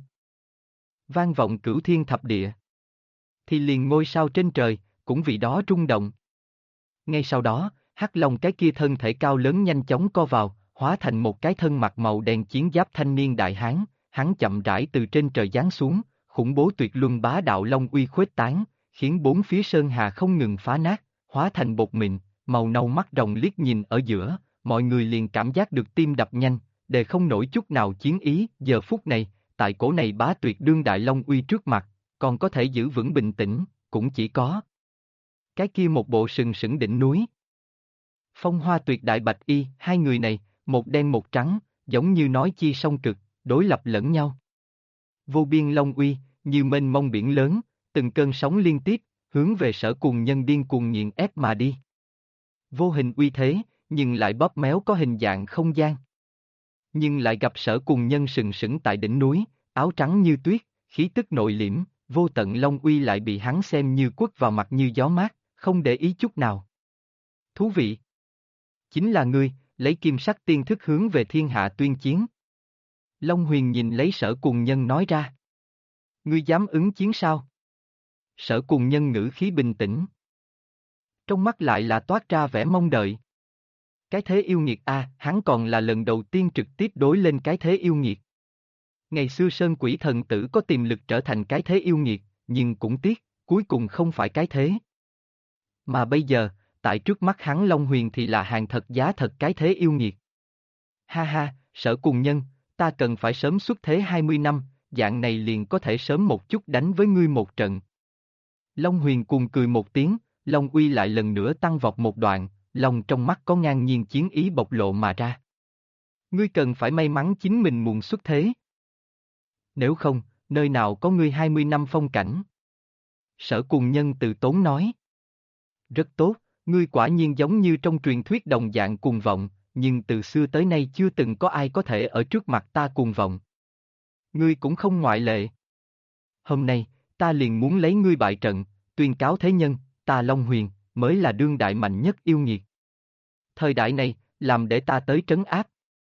Vang vọng cửu thiên thập địa. Thì liền ngôi sao trên trời, cũng vì đó rung động. Ngay sau đó, Hắc Long cái kia thân thể cao lớn nhanh chóng co vào, hóa thành một cái thân mặc màu đen chiến giáp thanh niên đại hán, hắn chậm rãi từ trên trời giáng xuống, khủng bố tuyệt luân bá đạo long uy khuếch tán, khiến bốn phía sơn hà không ngừng phá nát, hóa thành bột mịn, màu nâu mắt rồng liếc nhìn ở giữa, mọi người liền cảm giác được tim đập nhanh, để không nổi chút nào chiến ý, giờ phút này, tại cổ này bá tuyệt đương đại long uy trước mặt, còn có thể giữ vững bình tĩnh, cũng chỉ có cái kia một bộ sừng sững đỉnh núi. Phong Hoa Tuyệt Đại Bạch Y, hai người này, một đen một trắng, giống như nói chi song cực, đối lập lẫn nhau. Vô biên long uy, như mênh mông biển lớn, từng cơn sóng liên tiếp, hướng về Sở Cùng Nhân điên cuồng nghiền ép mà đi. Vô hình uy thế, nhưng lại bóp méo có hình dạng không gian. Nhưng lại gặp Sở Cùng Nhân sừng sững tại đỉnh núi, áo trắng như tuyết, khí tức nội liễm, vô tận long uy lại bị hắn xem như quất vào mặt như gió mát, không để ý chút nào. Thú vị. Chính là ngươi, lấy kim sắc tiên thức hướng về thiên hạ tuyên chiến. Long Huyền nhìn lấy Sở Cùng Nhân nói ra. Ngươi dám ứng chiến sao? Sở Cùng Nhân ngữ khí bình tĩnh. Trong mắt lại là toát ra vẻ mong đợi. Cái thế yêu nghiệt hắn còn là lần đầu tiên trực tiếp đối lên cái thế yêu nghiệt. Ngày xưa Sơn Quỷ thần tử có tiềm lực trở thành cái thế yêu nghiệt, nhưng cũng tiếc, cuối cùng không phải cái thế. Mà bây giờ, tại trước mắt hắn Long Huyền thì là hàng thật giá thật cái thế yêu nghiệt. Ha ha, Sở Cùng Nhân, ta cần phải sớm xuất thế 20 năm, dạng này liền có thể sớm một chút đánh với ngươi một trận. Long Huyền cuồng cười một tiếng, Long uy lại lần nữa tăng vọt một đoạn, Long trong mắt có ngang nhiên chiến ý bộc lộ mà ra. Ngươi cần phải may mắn chính mình muộn xuất thế. Nếu không, nơi nào có ngươi 20 năm phong cảnh? Sở Cùng Nhân từ tốn nói. Rất tốt, ngươi quả nhiên giống như trong truyền thuyết đồng dạng cuồng vọng, nhưng từ xưa tới nay chưa từng có ai có thể ở trước mặt ta cuồng vọng. Ngươi cũng không ngoại lệ. Hôm nay, ta liền muốn lấy ngươi bại trận, tuyên cáo thế nhân, ta Long Huyền, mới là đương đại mạnh nhất yêu nghiệt. Thời đại này, làm để ta tới trấn áp.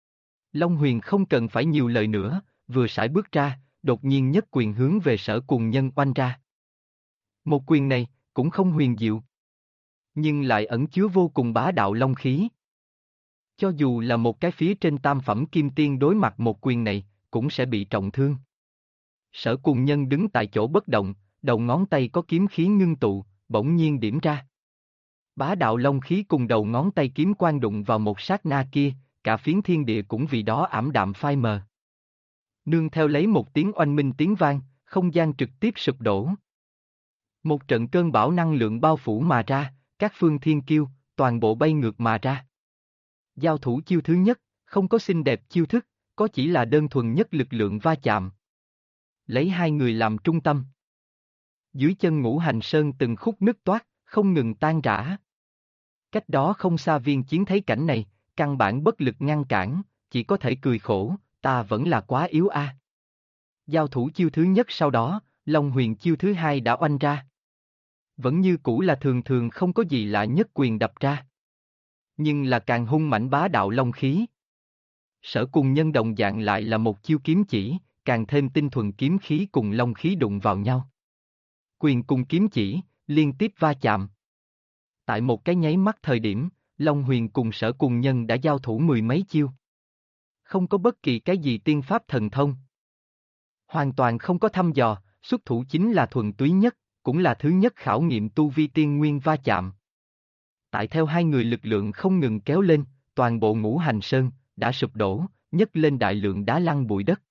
Long Huyền không cần phải nhiều lời nữa, vừa sải bước ra, đột nhiên nhất quyền hướng về Sở Cùng Nhân oanh ra. Một quyền này, cũng không huyền diệu, nhưng lại ẩn chứa vô cùng bá đạo long khí. Cho dù là một cái phía trên tam phẩm kim tiên đối mặt một quyền này, cũng sẽ bị trọng thương. Sở Cùng Nhân đứng tại chỗ bất động, đầu ngón tay có kiếm khí ngưng tụ, bỗng nhiên điểm ra. Bá đạo long khí cùng đầu ngón tay kiếm quang đụng vào một sát na kia, cả phiến thiên địa cũng vì đó ảm đạm phai mờ. Nương theo lấy một tiếng oanh minh tiếng vang, không gian trực tiếp sụp đổ. Một trận cơn bão năng lượng bao phủ mà ra, các phương thiên kiêu, toàn bộ bay ngược mà ra. Giao thủ chiêu thứ nhất, không có xinh đẹp chiêu thức, có chỉ là đơn thuần nhất lực lượng va chạm. Lấy hai người làm trung tâm. Dưới chân Ngũ Hành Sơn từng khúc nứt toát, không ngừng tan rã. Cách đó không xa Viên Chiến thấy cảnh này, căn bản bất lực ngăn cản, chỉ có thể cười khổ, ta vẫn là quá yếu a. Giao thủ chiêu thứ nhất sau đó, Long Huyền chiêu thứ hai đã oanh ra. Vẫn như cũ là thường thường không có gì lạ nhất quyền đập ra. Nhưng là càng hung mãnh bá đạo long khí. Sở Cùng Nhân đồng dạng lại là một chiêu kiếm chỉ, càng thêm tinh thuần kiếm khí cùng long khí đụng vào nhau. Quyền cùng kiếm chỉ, liên tiếp va chạm. Tại một cái nháy mắt thời điểm, Long Huyền cùng Sở Cùng Nhân đã giao thủ mười mấy chiêu. Không có bất kỳ cái gì tiên pháp thần thông. Hoàn toàn không có thăm dò, xuất thủ chính là thuần túy nhất, cũng là thứ nhất khảo nghiệm tu vi tiên nguyên va chạm. Tại theo hai người lực lượng không ngừng kéo lên, toàn bộ Ngũ Hành Sơn đã sụp đổ, nhấc lên đại lượng đá lăn bụi đất.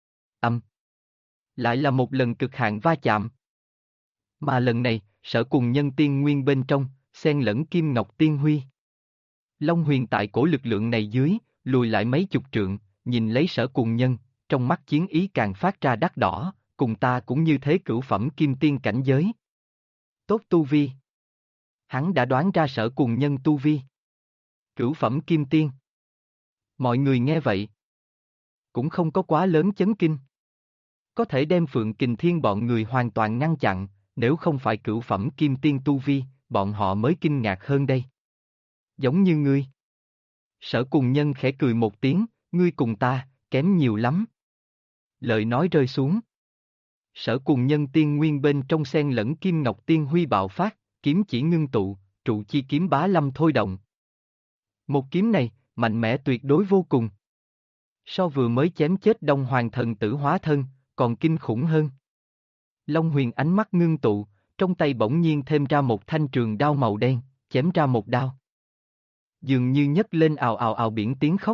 Lại là một lần cực hạn va chạm. Mà lần này, Sở Cùng Nhân tiên nguyên bên trong, xen lẫn kim ngọc tiên huy. Long Huyền tại cổ lực lượng này dưới, lùi lại mấy chục trượng, nhìn lấy Sở Cùng Nhân, trong mắt chiến ý càng phát ra đắt đỏ, cùng ta cũng như thế cửu phẩm kim tiên cảnh giới. Tốt tu vi. Hắn đã đoán ra Sở Cùng Nhân tu vi. Cửu phẩm kim tiên. Mọi người nghe vậy, cũng không có quá lớn chấn kinh. Có thể đem Phượng Kình Thiên bọn người hoàn toàn ngăn chặn, nếu không phải cửu phẩm kim tiên tu vi, bọn họ mới kinh ngạc hơn đây. Giống như ngươi. Sở Cùng Nhân khẽ cười một tiếng, ngươi cùng ta, kém nhiều lắm. Lời nói rơi xuống. Sở Cùng Nhân tiên nguyên bên trong xen lẫn kim ngọc tiên huy bạo phát, kiếm chỉ ngưng tụ, trụ chi kiếm bá lâm thôi động. Một kiếm này, mạnh mẽ tuyệt đối vô cùng. So vừa mới chém chết Đông Hoàng thần tử hóa thân, còn kinh khủng hơn. Long Huyền ánh mắt ngưng tụ, trong tay bỗng nhiên thêm ra một thanh trường đao màu đen, chém ra một đao. Dường như nhấc lên ào ào ào biển tiếng khóc.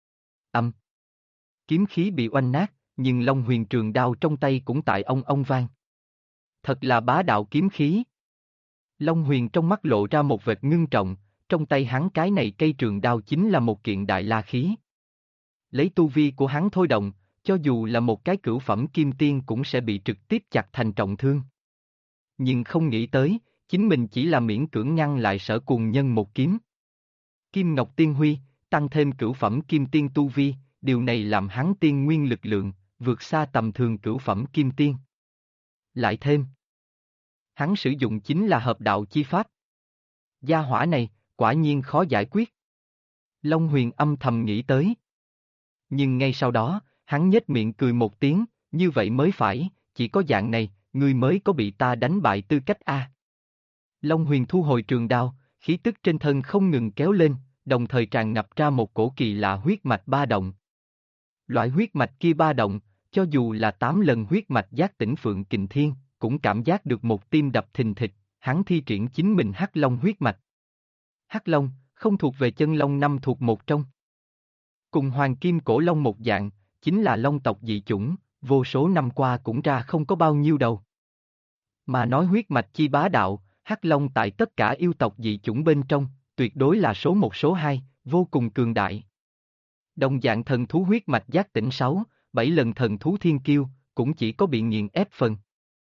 Kiếm khí bị oanh nát, nhưng Long Huyền trường đao trong tay cũng tại ông vang. Thật là bá đạo kiếm khí. Long Huyền trong mắt lộ ra một vệt ngưng trọng, trong tay hắn cái này cây trường đao chính là một kiện đại la khí. Lấy tu vi của hắn thôi động, cho dù là một cái cửu phẩm kim tiên cũng sẽ bị trực tiếp chặt thành trọng thương. Nhưng không nghĩ tới, chính mình chỉ là miễn cưỡng ngăn lại Sở Cùng Nhân một kiếm. Kim Ngọc Tiên Huy, tăng thêm cửu phẩm kim tiên tu vi, điều này làm hắn tiên nguyên lực lượng, vượt xa tầm thường cửu phẩm kim tiên. Lại thêm, hắn sử dụng chính là hợp đạo chi pháp. Gia hỏa này, quả nhiên khó giải quyết. Long Huyền âm thầm nghĩ tới. Nhưng ngay sau đó, hắn nhếch miệng cười một tiếng, như vậy mới phải, chỉ có dạng này, ngươi mới có bị ta đánh bại tư cách a. Long Huyền thu hồi trường đao, khí tức trên thân không ngừng kéo lên, đồng thời tràn ngập ra một cổ kỳ lạ huyết mạch ba động. Loại huyết mạch kia ba động, cho dù là 8 lần huyết mạch giác tỉnh Phượng Kình Thiên, cũng cảm giác được một tim đập thình thịch, hắn thi triển chính mình Hắc Long huyết mạch. Hắc Long, không thuộc về chân long năm thuộc một trong. Cùng Hoàng Kim Cổ Long một dạng, chính là long tộc dị chủng, vô số năm qua cũng ra không có bao nhiêu đâu. Mà nói huyết mạch chi bá đạo, Hắc Long tại tất cả yêu tộc dị chủng bên trong, tuyệt đối là số một số hai, vô cùng cường đại. Đồng dạng thần thú huyết mạch giác tỉnh 6, 7 lần thần thú thiên kiêu, cũng chỉ có bị nghiền ép phần.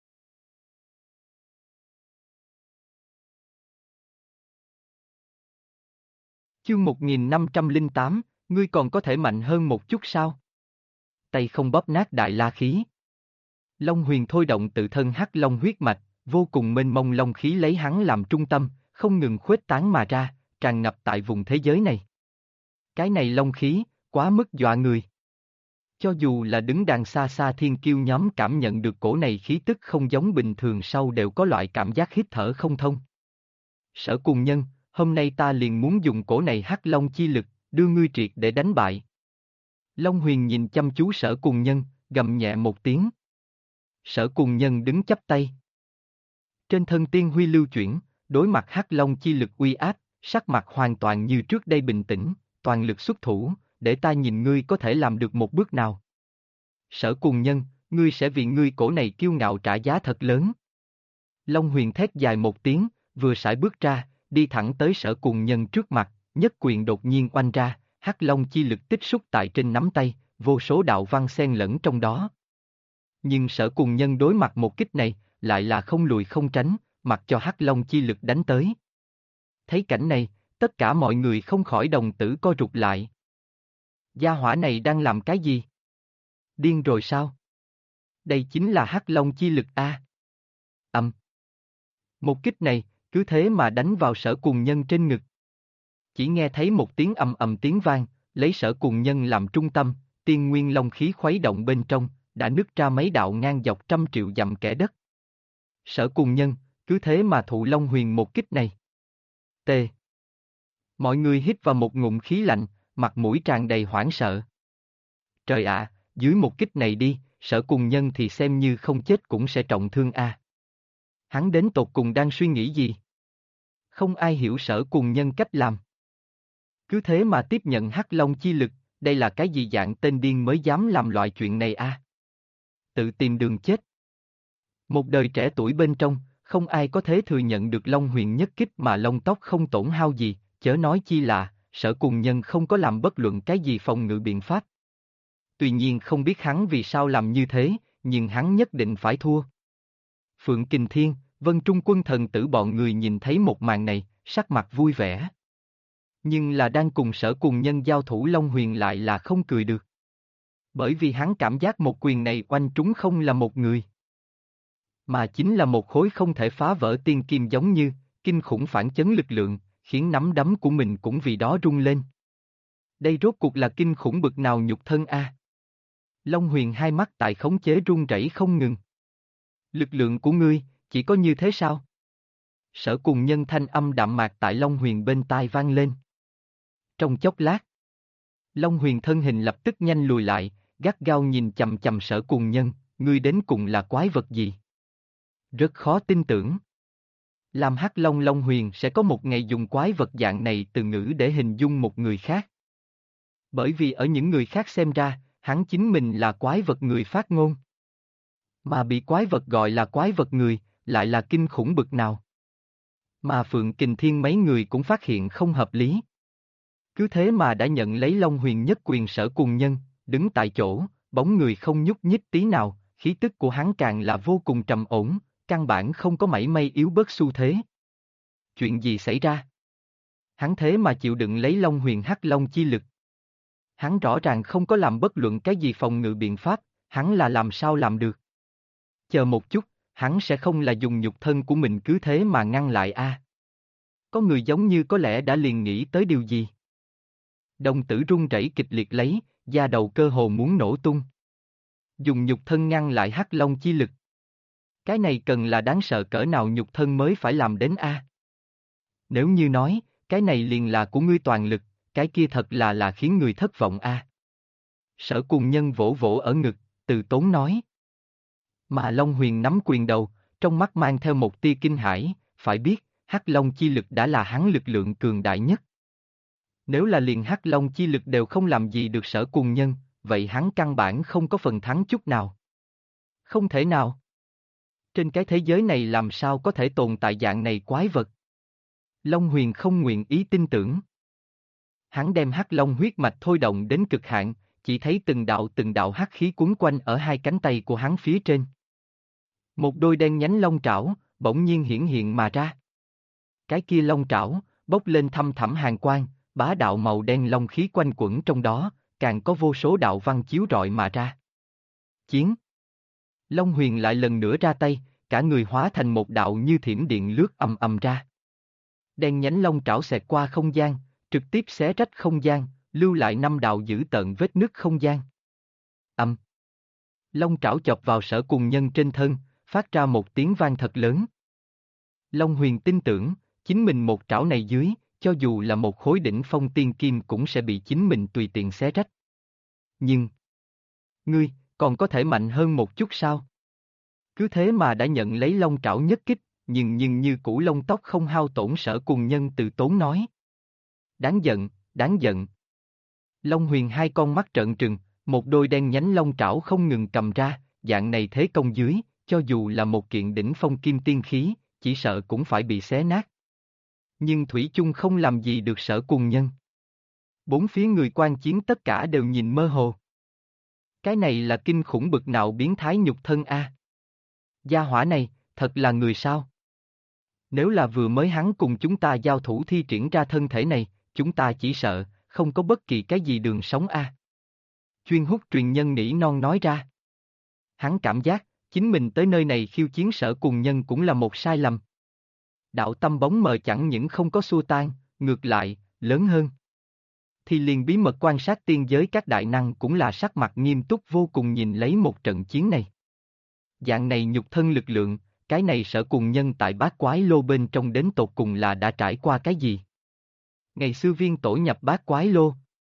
Chương 1508, ngươi còn có thể mạnh hơn một chút sao? Tay không bóp nát đại la khí. Long Huyền thôi động tự thân Hắc Long huyết mạch, vô cùng mênh mông long khí lấy hắn làm trung tâm, không ngừng khuếch tán mà ra, tràn ngập tại vùng thế giới này. Cái này long khí, quá mức dọa người. Cho dù là đứng đằng xa xa thiên kiêu nhóm cảm nhận được cổ này khí tức không giống bình thường sau đều có loại cảm giác hít thở không thông. Sở Cùng Nhân, hôm nay ta liền muốn dùng cổ này hắc long chi lực, đưa ngươi triệt để đánh bại. Long Huyền nhìn chăm chú Sở Cùng Nhân, gầm nhẹ một tiếng. Sở Cùng Nhân đứng chắp tay. Trên thân tiên huy lưu chuyển, đối mặt hắc long chi lực uy áp, sắc mặt hoàn toàn như trước đây bình tĩnh, toàn lực xuất thủ, để ta nhìn ngươi có thể làm được một bước nào. Sở Cùng Nhân, ngươi sẽ vì ngươi cổ này kiêu ngạo trả giá thật lớn. Long Huyền thét dài một tiếng, vừa sải bước ra, đi thẳng tới Sở Cùng Nhân trước mặt, nhất quyền đột nhiên oanh ra, hắc long chi lực tích xúc tại trên nắm tay, vô số đạo văn xen lẫn trong đó. Nhưng Sở Cùng Nhân đối mặt một kích này, lại là không lùi không tránh, mặc cho hắc long chi lực đánh tới. Thấy cảnh này, tất cả mọi người không khỏi đồng tử co rụt lại. Gia hỏa này đang làm cái gì? Điên rồi sao? Đây chính là hắc long chi lực a. Một kích này, cứ thế mà đánh vào Sở Cùng Nhân trên ngực. Chỉ nghe thấy một tiếng ầm ầm tiếng vang, lấy Sở Cùng Nhân làm trung tâm, tiên nguyên long khí khuấy động bên trong, đã nứt ra mấy đạo ngang dọc 100 triệu dặm kẽ đất. Sở Cùng Nhân, cứ thế mà thụ Long Huyền một kích này. T. Mọi người hít vào một ngụm khí lạnh, mặt mũi tràn đầy hoảng sợ. Trời ạ, dưới một kích này đi, Sở Cùng Nhân thì xem như không chết cũng sẽ trọng thương a. Hắn đến tột cùng đang suy nghĩ gì? Không ai hiểu Sở Cùng Nhân cách làm. Cứ thế mà tiếp nhận hắc long chi lực, đây là cái gì dạng tên điên mới dám làm loại chuyện này a? Tự tìm đường chết. Một đời trẻ tuổi bên trong, không ai có thể thừa nhận được Long Huyền nhất kích mà lông tóc không tổn hao gì, chớ nói chi là, Sở Cùng Nhân không có làm bất luận cái gì phòng ngự biện pháp. Tuy nhiên không biết hắn vì sao làm như thế, nhưng hắn nhất định phải thua. Phượng Kình Thiên, Vân Trung Quân thần tử bọn người nhìn thấy một màn này, sắc mặt vui vẻ. Nhưng là đang cùng Sở Cùng Nhân giao thủ Long Huyền lại là không cười được. Bởi vì hắn cảm giác một quyền này oanh trúng không là một người, mà chính là một khối không thể phá vỡ tiên kim giống như, kinh khủng phản chấn lực lượng, khiến nắm đấm của mình cũng vì đó rung lên. Đây rốt cuộc là kinh khủng bực nào nhục thân a? Long Huyền hai mắt tại khống chế run rẩy không ngừng. Lực lượng của ngươi, chỉ có như thế sao? Sở Cùng Nhân thanh âm đạm mạc tại Long Huyền bên tai vang lên. Trong chốc lát, Long Huyền thân hình lập tức nhanh lùi lại, gắt gao nhìn chằm chằm Sở Cùng Nhân, ngươi đến cùng là quái vật gì? Rất khó tin tưởng. Làm hắc long Long Huyền sẽ có một ngày dùng quái vật dạng này từ ngữ để hình dung một người khác. Bởi vì ở những người khác xem ra, hắn chính mình là quái vật người phát ngôn. Mà bị quái vật gọi là quái vật người, lại là kinh khủng bực nào. Mà Phượng Kình Thiên mấy người cũng phát hiện không hợp lý. Cứ thế mà đã nhận lấy Long Huyền nhất quyền Sở Cùng Nhân, đứng tại chỗ, bóng người không nhúc nhích tí nào, khí tức của hắn càng là vô cùng trầm ổn, căn bản không có mảy may yếu bớt xu thế. Chuyện gì xảy ra? Hắn thế mà chịu đựng lấy Long Huyền hắc long chi lực. Hắn rõ ràng không có làm bất luận cái gì phòng ngự biện pháp, hắn là làm sao làm được? Chờ một chút, hắn sẽ không là dùng nhục thân của mình cứ thế mà ngăn lại a? Có người giống như có lẽ đã liền nghĩ tới điều gì. Đồng tử run rẩy kịch liệt lấy, da đầu cơ hồ muốn nổ tung. Dùng nhục thân ngăn lại hắc long chi lực. Cái này cần là đáng sợ cỡ nào nhục thân mới phải làm đến a? Nếu như nói, cái này liền là của ngươi toàn lực, cái kia thật là khiến người thất vọng a. Sở Cùng Nhân vỗ vỗ ở ngực, từ tốn nói. Mà Long Huyền nắm quyền đầu, trong mắt mang theo một tia kinh hãi, phải biết, hắc long chi lực đã là hắn lực lượng cường đại nhất. Nếu là liền hắc long chi lực đều không làm gì được Sở Cùng Nhân, vậy hắn căn bản không có phần thắng chút nào. Không thể nào. Trên cái thế giới này làm sao có thể tồn tại dạng này quái vật? Long Huyền không nguyện ý tin tưởng. Hắn đem hắc long huyết mạch thôi động đến cực hạn, chỉ thấy từng đạo hắc khí cuốn quanh ở hai cánh tay của hắn phía trên. Một đôi đen nhánh long trảo, bỗng nhiên hiển hiện mà ra. Cái kia long trảo, bốc lên thăm thẳm hàn quang, bá đạo màu đen long khí quanh quẩn trong đó, càng có vô số đạo văn chiếu rọi mà ra. Chiến! Long Huyền lại lần nữa ra tay, cả người hóa thành một đạo như thiểm điện lướt ầm ầm ra. Đen nhánh long trảo xẹt qua không gian, trực tiếp xé rách không gian, lưu lại 5 đạo dữ tợn vết nứt không gian. Âm. Long trảo chọc vào Sở Cùng Nhân trên thân, phát ra một tiếng vang thật lớn. Long Huyền tin tưởng, chính mình một trảo này dưới, cho dù là một khối đỉnh phong tiên kim cũng sẽ bị chính mình tùy tiện xé rách. Nhưng, ngươi, còn có thể mạnh hơn một chút sao? Cứ thế mà đã nhận lấy long trảo nhất kích, nhưng như củ lông tóc không hao tổn Sở Cùng Nhân từ tốn nói. Đáng giận, đáng giận. Long Huyền hai con mắt trợn trừng, một đôi đen nhánh long trảo không ngừng cầm ra, dạng này thế công dưới, cho dù là một kiện đỉnh phong kim tiên khí, chỉ sợ cũng phải bị xé nát. Nhưng thủy chung không làm gì được Sở Cùng Nhân. Bốn phía người quan chiến tất cả đều nhìn mơ hồ. Cái này là kinh khủng bực nào biến thái nhục thân a? Gia hỏa này, thật là người sao? Nếu là vừa mới hắn cùng chúng ta giao thủ thi triển ra thân thể này, chúng ta chỉ sợ, không có bất kỳ cái gì đường sống a. Chuyên hút truyền nhân nỉ non nói ra. Hắn cảm giác, chính mình tới nơi này khiêu chiến Sở Cùng Nhân cũng là một sai lầm. Đạo tâm bóng mờ chẳng những không có xua tan, ngược lại, lớn hơn. Thì liền bí mật quan sát tiên giới các đại năng cũng là sắc mặt nghiêm túc vô cùng nhìn lấy một trận chiến này. Dạng này nhục thân lực lượng, cái này Sở Cùng Nhân tại Bát Quái Lô bên trong đến tột cùng là đã trải qua cái gì? Ngày xưa viên tổ nhập Bát Quái Lô,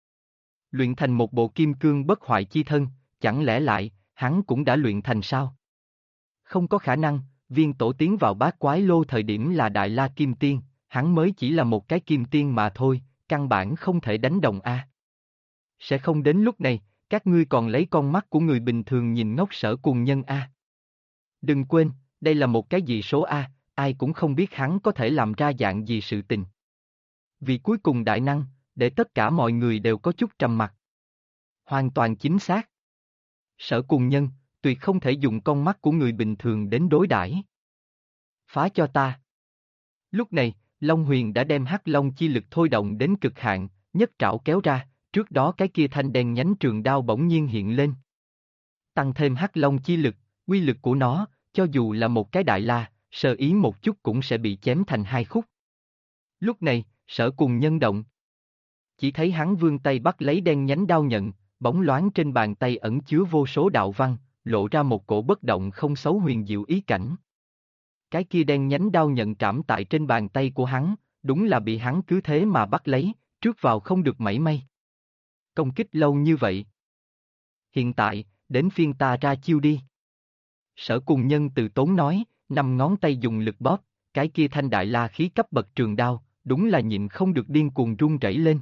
luyện thành một bộ kim cương bất hoại chi thân, chẳng lẽ lại, hắn cũng đã luyện thành sao? Không có khả năng, viên tổ tiến vào Bát Quái Lô thời điểm là Đại La Kim Tiên, hắn mới chỉ là một cái Kim Tiên mà thôi, căn bản không thể đánh đồng a. Sẽ không đến lúc này, các ngươi còn lấy con mắt của người bình thường nhìn ngốc Sở Cùng Nhân a. Đừng quên, đây là một cái dị số a, ai cũng không biết hắn có thể làm ra dạng gì sự tình. Vì cuối cùng đại năng, để tất cả mọi người đều có chút trầm mặc. Hoàn toàn chính xác. Sở Cùng Nhân, tuyệt không thể dùng con mắt của người bình thường đến đối đãi. Phá cho ta. Lúc này, Long Huyền đã đem Hắc Long chi lực thôi động đến cực hạn, nhất trảo kéo ra, trước đó cái kia thanh đen nhánh trường đao bỗng nhiên hiện lên. Tăng thêm Hắc Long chi lực, uy lực của nó, cho dù là một cái đại la, sơ ý một chút cũng sẽ bị chém thành hai khúc. Lúc này, Sở Cùng Nhân động. Chỉ thấy hắn vươn tay bắt lấy đen nhánh đao nhận, bóng loáng trên bàn tay ẩn chứa vô số đạo văn, lộ ra một cổ bất động không xấu huyền diệu ý cảnh. Cái kia đen nhánh đao nhận trảm tại trên bàn tay của hắn, đúng là bị hắn cứ thế mà bắt lấy, trước vào không được mảy may. Công kích lâu như vậy. Hiện tại, đến phiên ta ra chiêu đi. Sở Cùng Nhân từ tốn nói, 5 ngón tay dùng lực bóp, cái kia thanh đại la khí cấp bậc trường đao, đúng là nhịn không được điên cuồng rung rẩy lên.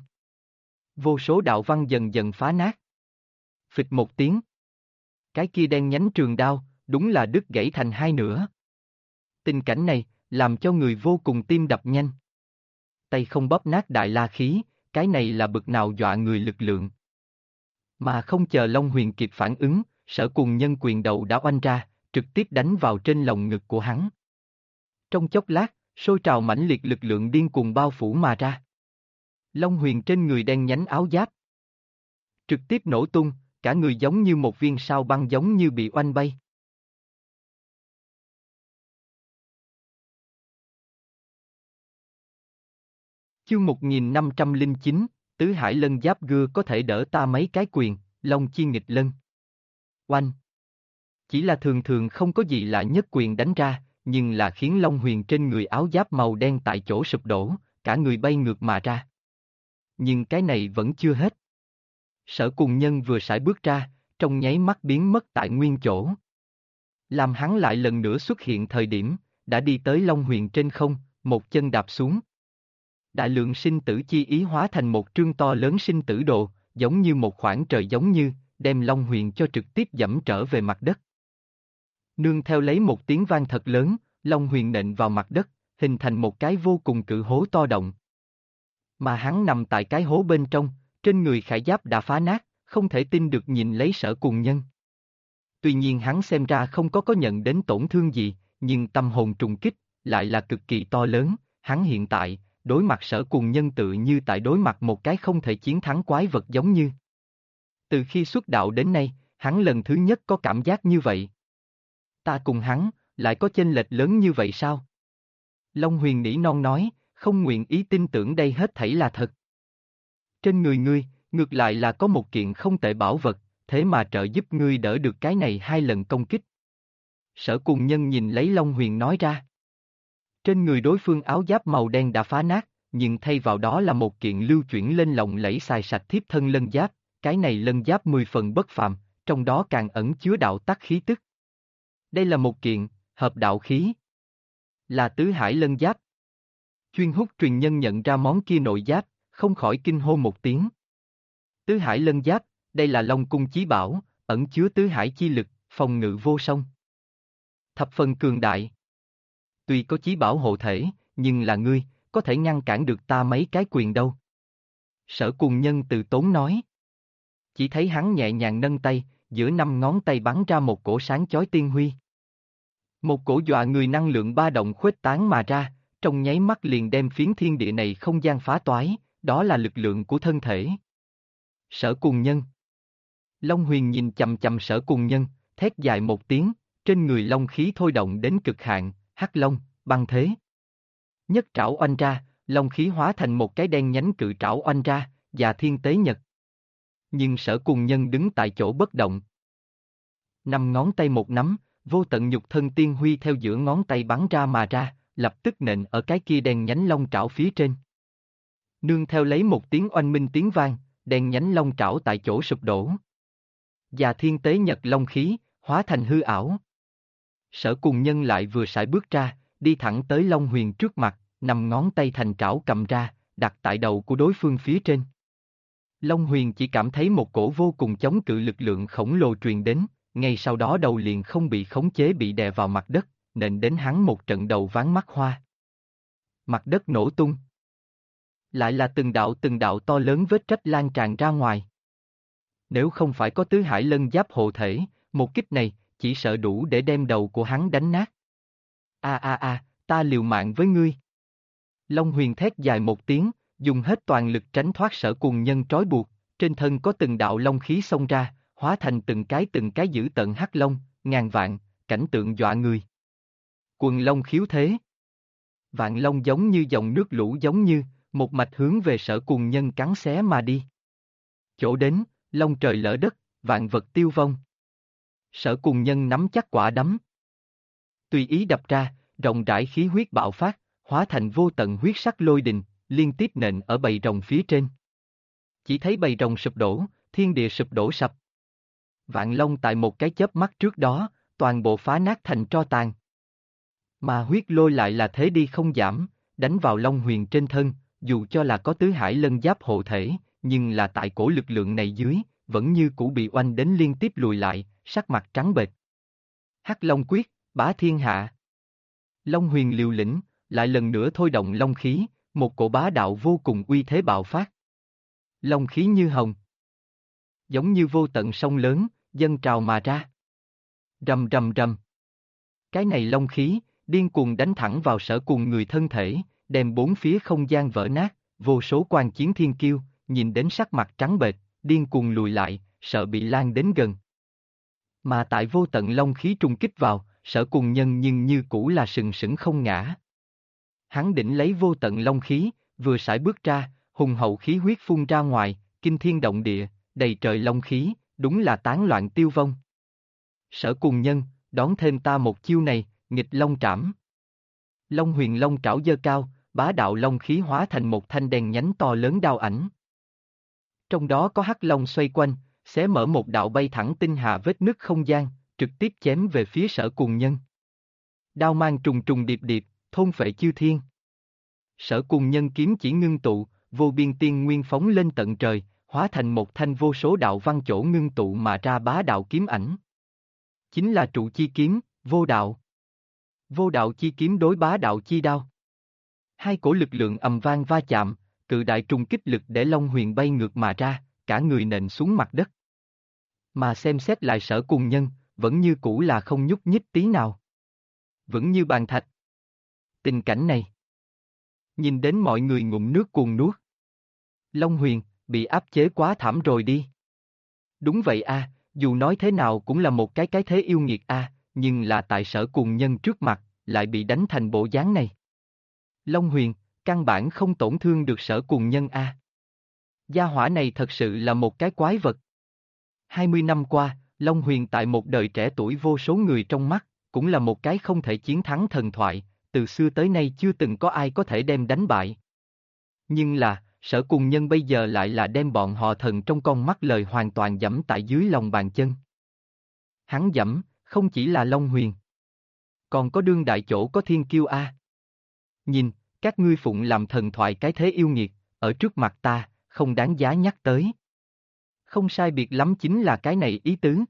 Vô số đạo văn dần dần phá nát. Phịch một tiếng. Cái kia đen nhánh trường đao, đúng là đứt gãy thành hai nửa. Tình cảnh này, làm cho người vô cùng tim đập nhanh. Tay không bóp nát đại la khí, cái này là bực nào dọa người lực lượng. Mà không chờ Long Huyền kịp phản ứng, Sở Cùng Nhân quyền đầu đã oanh ra, trực tiếp đánh vào trên lồng ngực của hắn. Trong chốc lát, sôi trào mãnh liệt lực lượng điên cuồng bao phủ mà ra. Long Huyền trên người đen nhánh áo giáp trực tiếp nổ tung, cả người giống như một viên sao băng giống như bị oanh bay. Chương 1509, Tứ Hải Lân Giáp Gưa có thể đỡ ta mấy cái quyền, Long Chi Nghịch Lân. Oanh! Chỉ là thường thường không có gì lạ nhất quyền đánh ra, nhưng là khiến Long Huyền trên người áo giáp màu đen tại chỗ sụp đổ, cả người bay ngược mà ra. Nhưng cái này vẫn chưa hết. Sở Cùng Nhân vừa sải bước ra, trong nháy mắt biến mất tại nguyên chỗ. Làm hắn lại lần nữa xuất hiện thời điểm, đã đi tới Long Huyền trên không, một chân đạp xuống. Đại lượng sinh tử chi ý hóa thành một trương to lớn sinh tử đồ, giống như một khoảng trời giống như, đem Long Huyền cho trực tiếp dẫm trở về mặt đất. Nương theo lấy một tiếng vang thật lớn, Long Huyền nện vào mặt đất, hình thành một cái vô cùng cự hố to động. Mà hắn nằm tại cái hố bên trong, trên người khải giáp đã phá nát, không thể tin được nhìn lấy Sở Cùng Nhân. Tuy nhiên hắn xem ra không có nhận đến tổn thương gì, nhưng tâm hồn trùng kích, lại là cực kỳ to lớn, hắn hiện tại, đối mặt Sở Cùng Nhân tự như tại đối mặt một cái không thể chiến thắng quái vật giống như. Từ khi xuất đạo đến nay, hắn lần thứ nhất có cảm giác như vậy. Ta cùng hắn, lại có chênh lệch lớn như vậy sao? Long Huyền nỉ non nói, không nguyện ý tin tưởng đây hết thảy là thật. Trên người ngươi, Ngược lại là có một kiện không tệ bảo vật, thế mà trợ giúp ngươi đỡ được cái này 2 lần công kích. Sở Cùng Nhân nhìn lấy Long Huyền nói ra. Trên người đối phương áo giáp màu đen đã phá nát, nhưng thay vào đó là một kiện lưu chuyển lên lộng lẫy xài sạch thiếp thân lân giáp, cái này lân giáp 10 phần bất phàm, trong đó càng ẩn chứa đạo tắc khí tức. Đây là một kiện, hợp đạo khí. Là tứ hải lân giáp. Chuyên hút truyền nhân nhận ra món kia nội giáp, không khỏi kinh hô một tiếng. Tứ hải lân giáp, đây là Long cung chí bảo, ẩn chứa tứ hải chi lực, phòng ngự vô song. Thập phần cường đại. Tuy có chí bảo hộ thể, nhưng là ngươi, có thể ngăn cản được ta mấy cái quyền đâu. Sở Cùng Nhân từ tốn nói. Chỉ thấy hắn nhẹ nhàng nâng tay, giữa 5 ngón tay bắn ra một cổ sáng chói tiên huy. Một cổ dọa người năng lượng ba động khuếch tán mà ra, trong nháy mắt liền đem phiến thiên địa này không gian phá toái, đó là lực lượng của thân thể. Sở Cùng Nhân. Long Huyền nhìn chằm chằm Sở Cùng Nhân, thét dài một tiếng, trên người long khí thôi động đến cực hạn, hắc long, băng thế. Nhất trảo oanh ra, long khí hóa thành một cái đen nhánh cự trảo oanh ra, và thiên tế nhật. Nhưng Sở Cùng Nhân đứng tại chỗ bất động. 5 ngón tay một nắm, vô tận nhục thân tiên huy theo giữa ngón tay bắn ra mà ra, lập tức nện ở cái kia đen nhánh long trảo phía trên. Nương theo lấy một tiếng oanh minh tiếng vang, đen nhánh long trảo tại chỗ sụp đổ. Và thiên tế nhật long khí, hóa thành hư ảo. Sở Cùng Nhân lại vừa sải bước ra, đi thẳng tới Long Huyền trước mặt, 5 ngón tay thành trảo cầm ra, đặt tại đầu của đối phương phía trên. Long Huyền chỉ cảm thấy một cổ vô cùng chống cự lực lượng khổng lồ truyền đến, ngay sau đó đầu liền không bị khống chế bị đè vào mặt đất, nện đến hắn một trận đầu ván mắt hoa. Mặt đất nổ tung. Lại là từng đạo to lớn vết rách lan tràn ra ngoài. Nếu không phải có tứ hải lân giáp hộ thể, một kích này, chỉ sợ đủ để đem đầu của hắn đánh nát. Ta liều mạng với ngươi. Long Huyền thét dài một tiếng, dùng hết toàn lực tránh thoát Sở Cùng Nhân trói buộc, trên thân có từng đạo long khí xông ra, hóa thành từng cái dữ tợn hắc long, ngàn vạn, cảnh tượng dọa người. Quần long khiếu thế. Vạn long giống như dòng nước lũ giống như, một mạch hướng về Sở Cùng Nhân cắn xé mà đi. Chỗ đến, long trời lỡ đất, vạn vật tiêu vong. Sở Cùng Nhân nắm chắc quả đấm. Tùy ý đập ra, rộng rãi khí huyết bạo phát, hóa thành vô tận huyết sắc lôi đình, liên tiếp nện ở bầy rồng phía trên. Chỉ thấy bầy rồng sụp đổ, thiên địa sụp đổ sập. Vạn long tại một cái chớp mắt trước đó, toàn bộ phá nát thành tro tàn. Mà huyết lôi lại là thế đi không giảm, đánh vào Long Huyền trên thân, dù cho là có tứ hải lân giáp hộ thể, nhưng là tại cổ lực lượng này dưới, vẫn như cũ bị oanh đến liên tiếp lùi lại, sắc mặt trắng bệch. Hắc Long quyết, bá thiên hạ. Long Huyền liều lĩnh, lại lần nữa thôi động long khí, một cổ bá đạo vô cùng uy thế bạo phát. Long khí như hồng. Giống như vô tận sông lớn, dâng trào mà ra. Rầm rầm rầm. Cái này long khí, điên cuồng đánh thẳng vào Sở Cùng người thân thể, đem bốn phía không gian vỡ nát, vô số quan chiến thiên kiêu, nhìn đến sắc mặt trắng bệch, điên cuồng lùi lại, sợ bị lan đến gần. Mà tại vô tận long khí trùng kích vào, Sở Cùng Nhân nhưng như cũ là sừng sững không ngã. Hắn đỉnh lấy vô tận long khí, vừa sải bước ra, hùng hậu khí huyết phun ra ngoài, kinh thiên động địa, đầy trời long khí, đúng là tán loạn tiêu vong. Sở Cùng Nhân, đón thêm ta một chiêu này, nghịch long trảm. Long Huyền long trảo giơ cao, bá đạo long khí hóa thành một thanh đèn nhánh to lớn đao ảnh. Trong đó có hắc long xoay quanh, xé mở một đạo bay thẳng tinh hà vết nứt không gian, trực tiếp chém về phía Sở Cùng Nhân. Đao mang trùng trùng điệp điệp, thôn phệ chư thiên. Sở Cùng Nhân kiếm chỉ ngưng tụ, vô biên tiên nguyên phóng lên tận trời, hóa thành một thanh vô số đạo văn chỗ ngưng tụ mà ra bá đạo kiếm ảnh. Chính là trụ chi kiếm, vô đạo. Vô đạo chi kiếm đối bá đạo chi đao. Hai cổ lực lượng ầm vang va chạm, cự đại trùng kích lực để Long Huyền bay ngược mà ra, cả người nện xuống mặt đất. Mà xem xét lại Sở Cùng Nhân, vẫn như cũ là không nhúc nhích tí nào. Vẫn như bàn thạch. Tình cảnh này, nhìn đến mọi người ngụm nước cuồng nuốt. Long Huyền, bị áp chế quá thảm rồi đi. Đúng vậy a, dù nói thế nào cũng là một cái thế yêu nghiệt a, nhưng là tại Sở Cùng Nhân trước mặt, lại bị đánh thành bộ dáng này. Long Huyền, căn bản không tổn thương được Sở Cùng Nhân a. Gia hỏa này thật sự là một cái quái vật. 20 năm qua, Long Huyền tại một đời trẻ tuổi vô số người trong mắt, cũng là một cái không thể chiến thắng thần thoại, từ xưa tới nay chưa từng có ai có thể đem đánh bại. Nhưng là, Sở Cùng Nhân bây giờ lại là đem bọn họ thần trong con mắt lời hoàn toàn dẫm tại dưới lòng bàn chân. Hắn dẫm, không chỉ là Long Huyền. Còn có đương đại chỗ có thiên kiêu a. Nhìn, các ngươi phụng làm thần thoại cái thế yêu nghiệt, ở trước mặt ta, không đáng giá nhắc tới. Không sai biệt lắm chính là cái này ý tứ.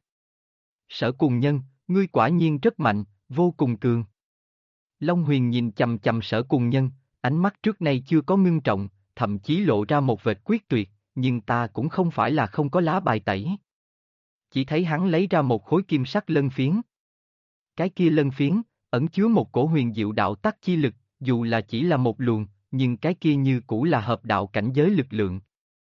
Sở Cùng Nhân, ngươi quả nhiên rất mạnh, vô cùng cường. Long Huyền nhìn chầm chầm Sở Cùng Nhân, ánh mắt trước nay chưa có ngưng trọng, thậm chí lộ ra một vệt quyết tuyệt, nhưng ta cũng không phải là không có lá bài tẩy. Chỉ thấy hắn lấy ra một khối kim sắc lân phiến. Cái kia lân phiến, ẩn chứa một cổ huyền diệu đạo tắc chi lực, dù là chỉ là một luồng, nhưng cái kia như cũ là hợp đạo cảnh giới lực lượng.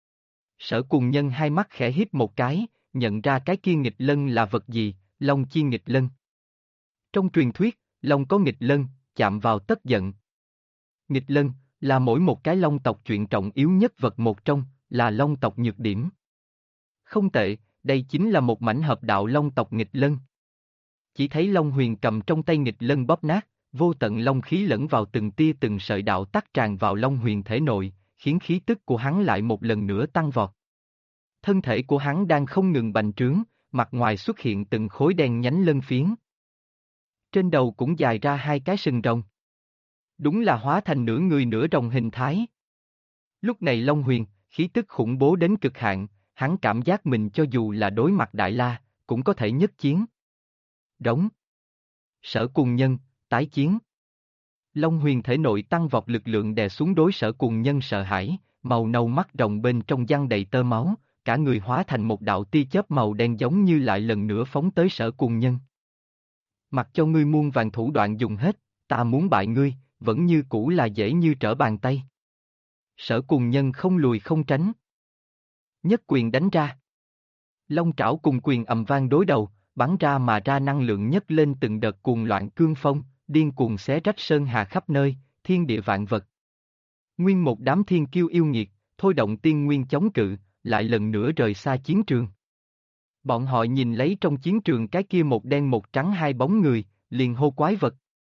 Sở Cùng Nhân hai mắt khẽ híp một cái, nhận ra cái kia nghịch lân là vật gì, long chi nghịch lân. Trong truyền thuyết, long có nghịch lân, chạm vào tất giận. Nghịch lân, là mỗi một cái long tộc chuyện trọng yếu nhất vật một trong, là long tộc nhược điểm. Không tệ, đây chính là một mảnh hợp đạo long tộc nghịch lân. Chỉ thấy Long Huyền cầm trong tay nghịch lân bóp nát, vô tận long khí lẫn vào từng tia từng sợi đạo tắc tràn vào Long Huyền thể nội, khiến khí tức của hắn lại một lần nữa tăng vọt. Thân thể của hắn đang không ngừng bành trướng, mặt ngoài xuất hiện từng khối đen nhánh lân phiến. Trên đầu cũng dài ra hai cái sừng rồng. Đúng là hóa thành nửa người nửa rồng hình thái. Lúc này Long Huyền, khí tức khủng bố đến cực hạn, hắn cảm giác mình cho dù là đối mặt Đại La, cũng có thể nhất chiến. Đóng. Sở Cùng Nhân, tái chiến. Long Huyền thể nội tăng vọt lực lượng đè xuống đối Sở Cùng Nhân sợ hãi, màu nâu mắt rồng bên trong giăng đầy tơ máu, cả người hóa thành một đạo tia chớp màu đen giống như lại lần nữa phóng tới Sở Cùng Nhân. Mặc cho ngươi muôn vàng thủ đoạn dùng hết, ta muốn bại ngươi, vẫn như cũ là dễ như trở bàn tay. Sở Cùng Nhân không lùi không tránh. Nhất quyền đánh ra. Long trảo cùng quyền ầm vang đối đầu, bắn ra mà ra năng lượng nhất lên từng đợt cuồng loạn cương phong, điên cuồng xé rách sơn hà khắp nơi, thiên địa vạn vật. Nguyên một đám thiên kiêu yêu nghiệt, thôi động tiên nguyên chống cự, lại lần nữa rời xa chiến trường. Bọn họ nhìn lấy trong chiến trường cái kia một đen một trắng hai bóng người, liền hô quái vật.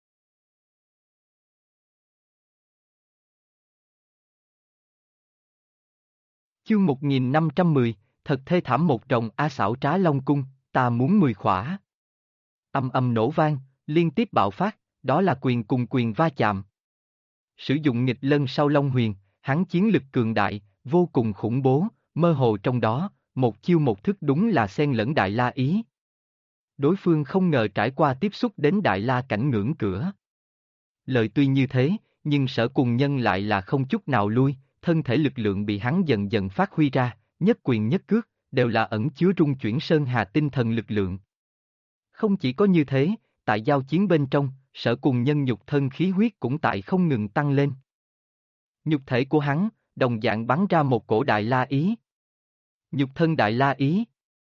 Chương 1510, thật thê thảm một rồng A xảo trá long cung, ta muốn 10 khỏa. Âm âm nổ vang, liên tiếp bạo phát, đó là quyền cùng quyền va chạm. Sử dụng nghịch lân sau Long Huyền, hắn chiến lực cường đại, vô cùng khủng bố, mơ hồ trong đó, một chiêu một thức đúng là xen lẫn Đại La ý. Đối phương không ngờ trải qua tiếp xúc đến Đại La cảnh ngưỡng cửa. Lời tuy như thế, nhưng Sở Cùng Nhân lại là không chút nào lui, thân thể lực lượng bị hắn dần dần phát huy ra, nhất quyền nhất cước, đều là ẩn chứa rung chuyển sơn hà tinh thần lực lượng. Không chỉ có như thế, tại giao chiến bên trong, Sở Cùng Nhân nhục thân khí huyết cũng tại không ngừng tăng lên. Nhục thể của hắn, đồng dạng bắn ra một cổ Đại La ý. Nhục thân Đại La ý.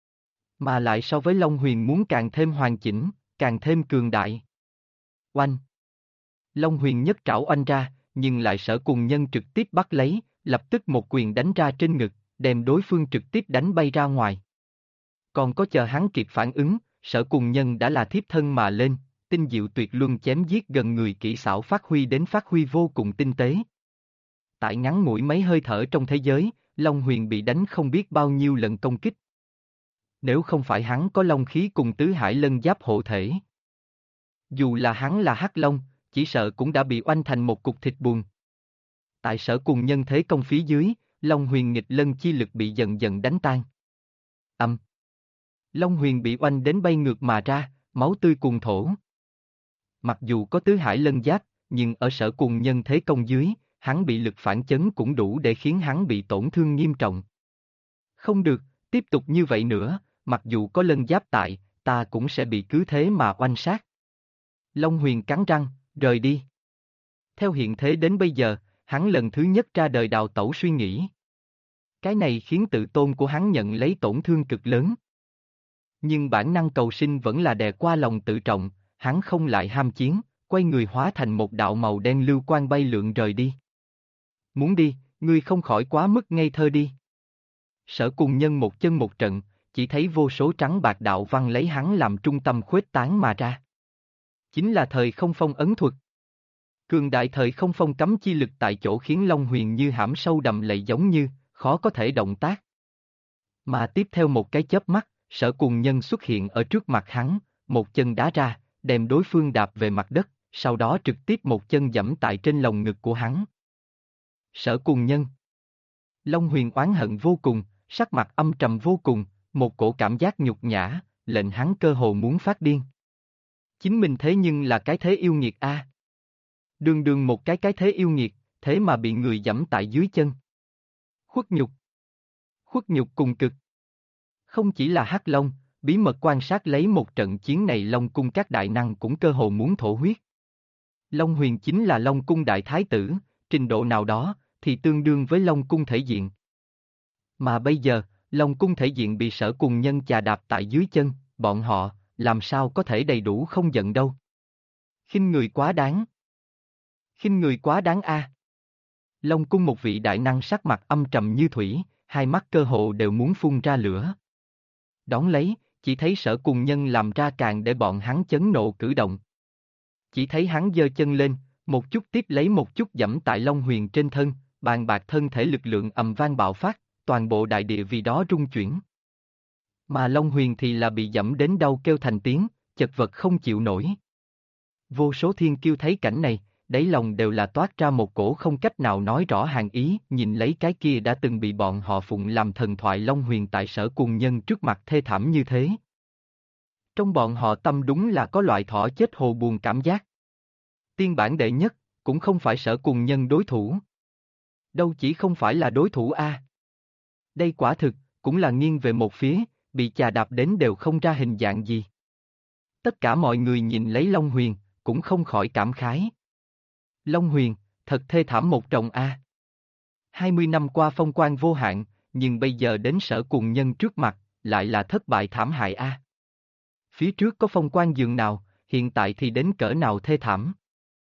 Mà lại so với Long Huyền muốn càng thêm hoàn chỉnh, càng thêm cường đại. Oanh. Long Huyền nhất trảo oanh ra, nhưng lại Sở Cùng Nhân trực tiếp bắt lấy, lập tức một quyền đánh ra trên ngực, đem đối phương trực tiếp đánh bay ra ngoài. Còn có chờ hắn kịp phản ứng, Sở Cùng Nhân đã là thiếp thân mà lên, tinh diệu tuyệt luân chém giết gần người kỹ xảo phát huy vô cùng tinh tế. Tại ngắn ngủi mấy hơi thở trong thế giới, Long Huyền bị đánh không biết bao nhiêu lần công kích. Nếu không phải hắn có long khí cùng tứ hải lân giáp hộ thể. Dù là hắn là hắc long, chỉ sợ cũng đã bị oanh thành một cục thịt buồn. Tại Sở Cùng Nhân thế công phía dưới, Long Huyền nghịch lân chi lực bị dần dần đánh tan. Âm. Long Huyền bị oanh đến bay ngược mà ra, máu tươi cuồn thổ. Mặc dù có tứ hải lân giáp, nhưng ở Sở Cùng Nhân thế công dưới, hắn bị lực phản chấn cũng đủ để khiến hắn bị tổn thương nghiêm trọng. Không được, tiếp tục như vậy nữa, mặc dù có lân giáp tại, ta cũng sẽ bị cứ thế mà oanh sát. Long Huyền cắn răng, rời đi. Theo hiện thế đến bây giờ, hắn lần thứ nhất ra đời đào tẩu suy nghĩ. Cái này khiến tự tôn của hắn nhận lấy tổn thương cực lớn. Nhưng bản năng cầu sinh vẫn là đè qua lòng tự trọng, hắn không lại ham chiến, quay người hóa thành một đạo màu đen lưu quang bay lượn rời đi. Muốn đi, ngươi không khỏi quá mức ngây thơ đi. Sở Cùng Nhân một chân một trận, chỉ thấy vô số trắng bạc đạo văn lấy hắn làm trung tâm khuếch tán mà ra. Chính là thời không phong ấn thuật. Cường đại thời không phong cấm chi lực tại chỗ khiến Long Huyền như hãm sâu đầm lầy giống như, khó có thể động tác. Mà tiếp theo một cái chớp mắt, Sở Cùng Nhân xuất hiện ở trước mặt hắn, một chân đá ra, đem đối phương đạp về mặt đất, sau đó trực tiếp một chân giẫm tại trên lồng ngực của hắn. Sở Cùng Nhân. Long Huyền oán hận vô cùng, sắc mặt âm trầm vô cùng, một cổ cảm giác nhục nhã, lệnh hắn cơ hồ muốn phát điên. Chính mình thế nhưng là cái thế yêu nghiệt a. Đường đường một cái thế yêu nghiệt, thế mà bị người giẫm tại dưới chân. Khuất nhục. Khuất nhục cùng cực. Không chỉ là Hắc Long, bí mật quan sát lấy một trận chiến này Long Cung các đại năng cũng cơ hồ muốn thổ huyết. Long Huyền chính là Long Cung đại thái tử, trình độ nào đó, thì tương đương với Long Cung thể diện. Mà bây giờ, Long Cung thể diện bị Sở Cùng Nhân chà đạp tại dưới chân, bọn họ, làm sao có thể đầy đủ không giận đâu. Khinh người quá đáng. Khinh người quá đáng a. Long Cung một vị đại năng sắc mặt âm trầm như thủy, hai mắt cơ hồ đều muốn phun ra lửa. Đón lấy, chỉ thấy Sở Cùng Nhân làm ra càng để bọn hắn chấn nộ cử động. Chỉ thấy hắn giơ chân lên, một chút tiếp lấy một chút giẫm tại Long Huyền trên thân, bàn bạc thân thể lực lượng ầm vang bạo phát, toàn bộ đại địa vì đó rung chuyển. Mà Long Huyền thì là bị giẫm đến đau kêu thành tiếng, chật vật không chịu nổi. Vô số thiên kiêu thấy cảnh này, đáy lòng đều là toát ra một cổ không cách nào nói rõ hàng ý, nhìn lấy cái kia đã từng bị bọn họ phụng làm thần thoại Long Huyền tại Sở Cùng Nhân trước mặt thê thảm như thế. Trong bọn họ tâm đúng là có loại thỏ chết hồ buồn cảm giác. Tiên bản đệ nhất, cũng không phải Sở Cùng Nhân đối thủ. Đâu chỉ không phải là đối thủ a. Đây quả thực, cũng là nghiêng về một phía, bị chà đạp đến đều không ra hình dạng gì. Tất cả mọi người nhìn lấy Long Huyền, cũng không khỏi cảm khái. Long Huyền, thật thê thảm một trồng a. 20 năm qua phong quang vô hạn, nhưng bây giờ đến Sở Cùng Nhân trước mặt, lại là thất bại thảm hại a. Phía trước có phong quang dường nào, hiện tại thì đến cỡ nào thê thảm.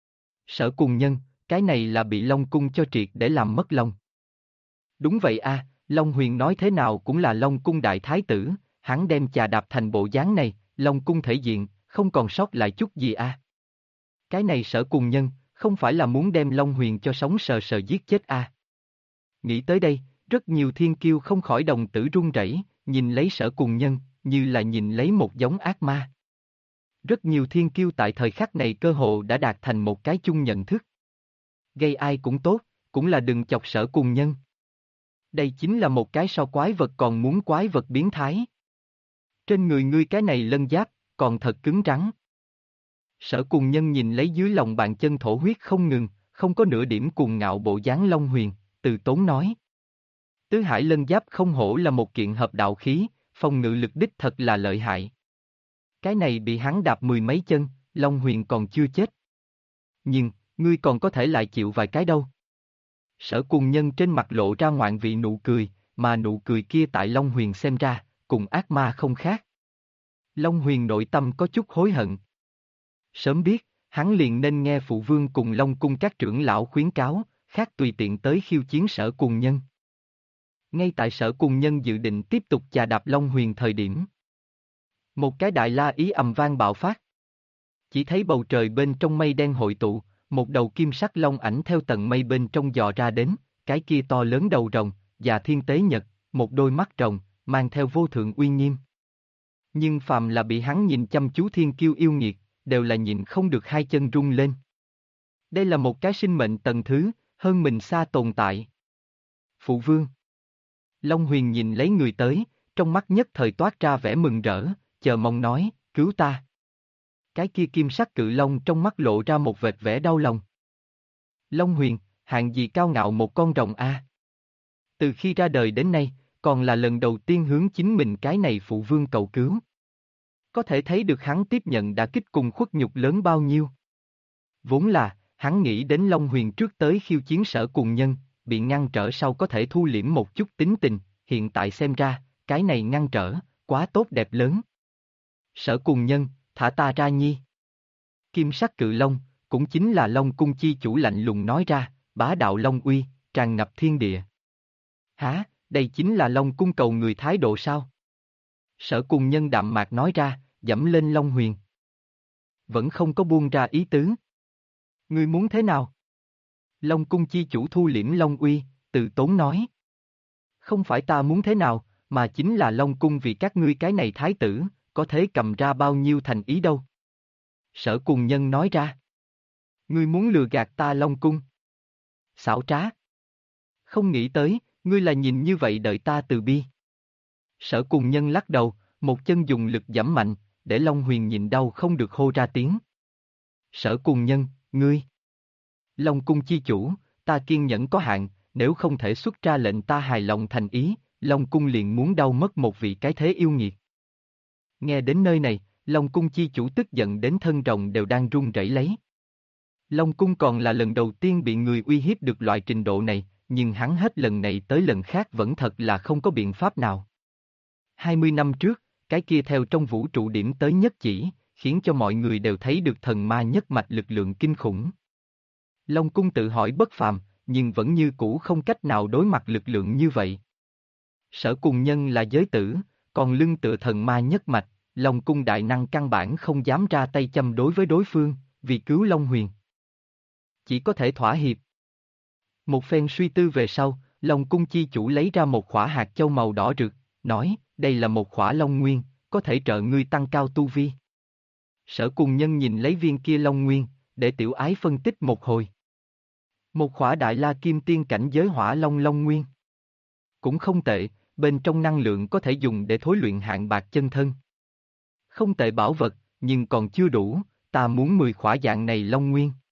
Sở Cùng Nhân, cái này là bị Long Cung cho triệt để làm mất lòng. Đúng vậy a, Long Huyền nói thế nào cũng là Long Cung đại thái tử, hắn đem chà đạp thành bộ dáng này, Long Cung thể diện, không còn sót lại chút gì a. Cái này Sở Cùng Nhân, không phải là muốn đem Long Huyền cho sống sờ sờ giết chết a. Nghĩ tới đây, rất nhiều thiên kiêu không khỏi đồng tử run rẩy, nhìn lấy Sở Cùng Nhân, như là nhìn lấy một giống ác ma. Rất nhiều thiên kiêu tại thời khắc này cơ hồ đã đạt thành một cái chung nhận thức. Gây ai cũng tốt, cũng là đừng chọc Sở Cùng Nhân. Đây chính là một cái so quái vật còn muốn quái vật biến thái. Trên người ngươi cái này lân giáp, còn thật cứng rắn. Sở Cùng Nhân nhìn lấy dưới lòng bàn chân thổ huyết không ngừng, không có nửa điểm cuồng ngạo bộ dáng Long Huyền, từ tốn nói. Tứ Hải Lân Giáp không hổ là một kiện hợp đạo khí, phòng ngự lực đích thật là lợi hại. Cái này bị hắn đạp mười mấy chân, Long Huyền còn chưa chết. Nhưng, ngươi còn có thể lại chịu vài cái đâu. Sở Cùng Nhân trên mặt lộ ra ngoạn vị nụ cười, mà nụ cười kia tại Long Huyền xem ra, cùng ác ma không khác. Long Huyền nội tâm có chút hối hận. Sớm biết, hắn liền nên nghe phụ vương cùng Long Cung các trưởng lão khuyến cáo, khác tùy tiện tới khiêu chiến Sở Cùng Nhân. Ngay tại Sở Cùng Nhân dự định tiếp tục chà đạp Long Huyền thời điểm. Một cái đại la ý ầm vang bạo phát. Chỉ thấy bầu trời bên trong mây đen hội tụ, một đầu kim sắc long ảnh theo tầng mây bên trong dò ra đến, cái kia to lớn đầu rồng, và thiên tế nhật, một đôi mắt rồng, mang theo vô thượng uy nghiêm. Nhưng phàm là bị hắn nhìn chăm chú thiên kiêu yêu nghiệt, đều là nhìn không được hai chân rung lên. Đây là một cái sinh mệnh tầng thứ, hơn mình xa tồn tại. Phụ vương. Long Huyền nhìn lấy người tới, trong mắt nhất thời toát ra vẻ mừng rỡ, chờ mong nói, cứu ta. Cái kia kim sắc cự long trong mắt lộ ra một vệt vẻ đau lòng. Long Huyền, hạng gì cao ngạo một con rồng a. Từ khi ra đời đến nay, còn là lần đầu tiên hướng chính mình cái này phụ vương cầu cứu. Có thể thấy được hắn tiếp nhận đả kích cùng khuất nhục lớn bao nhiêu. Vốn là, hắn nghĩ đến Long Huyền trước tới khiêu chiến Sở Cùng Nhân, bị ngăn trở sau có thể thu liễm một chút tính tình, hiện tại xem ra, cái này ngăn trở, quá tốt đẹp lớn. Sở Cùng Nhân, thả ta ra nhi. Kim sắc cự long, cũng chính là Long Cung chi chủ lạnh lùng nói ra, bá đạo long uy, tràn ngập thiên địa. Hả, đây chính là Long cung cầu người thái độ sao? Sở Cùng Nhân đạm mạc nói ra, dẫm lên Long Huyền. Vẫn không có buông ra ý tứ. Ngươi muốn thế nào? Long cung chi chủ thu liễm Long uy, từ tốn nói. Không phải ta muốn thế nào, mà chính là Long cung vì các ngươi cái này thái tử, có thể cầm ra bao nhiêu thành ý đâu. Sở Cùng Nhân nói ra. Ngươi muốn lừa gạt ta Long cung. Xảo trá. Không nghĩ tới, ngươi là nhìn như vậy đợi ta từ bi. Sở Cùng Nhân lắc đầu, một chân dùng lực giẫm mạnh, để Long Huyền nhìn đau không được hô ra tiếng. Sở Cùng Nhân, ngươi. Long cung chi chủ, ta kiên nhẫn có hạn, nếu không thể xuất ra lệnh ta hài lòng thành ý, Long cung liền muốn đau mất một vị cái thế yêu nghiệt. Nghe đến nơi này, Long cung chi chủ tức giận đến thân rồng đều đang run rẩy lấy. Long cung còn là lần đầu tiên bị người uy hiếp được loại trình độ này, nhưng hắn hết lần này tới lần khác vẫn thật là không có biện pháp nào. 20 năm trước, cái kia theo trong vũ trụ điểm tới nhất chỉ, khiến cho mọi người đều thấy được thần ma nhất mạch lực lượng kinh khủng. Long cung tự hỏi bất phàm, nhưng vẫn như cũ không cách nào đối mặt lực lượng như vậy. Sở Cùng Nhân là giới tử, còn lưng tựa thần ma nhất mạch, Long cung đại năng căn bản không dám ra tay châm đối với đối phương, vì cứu Long Huyền. Chỉ có thể thỏa hiệp. Một phen suy tư về sau, Long cung chi chủ lấy ra một khỏa hạt châu màu đỏ rực, nói, đây là một khỏa Long Nguyên, có thể trợ ngươi tăng cao tu vi. Sở Cùng Nhân nhìn lấy viên kia Long Nguyên, để tiểu ái phân tích một hồi. Một khỏa đại la kim tiên cảnh giới hỏa Long Long Nguyên. Cũng không tệ, bên trong năng lượng có thể dùng để thối luyện hạng bạc chân thân. Không tệ bảo vật, nhưng còn chưa đủ, ta muốn 10 khỏa dạng này Long Nguyên.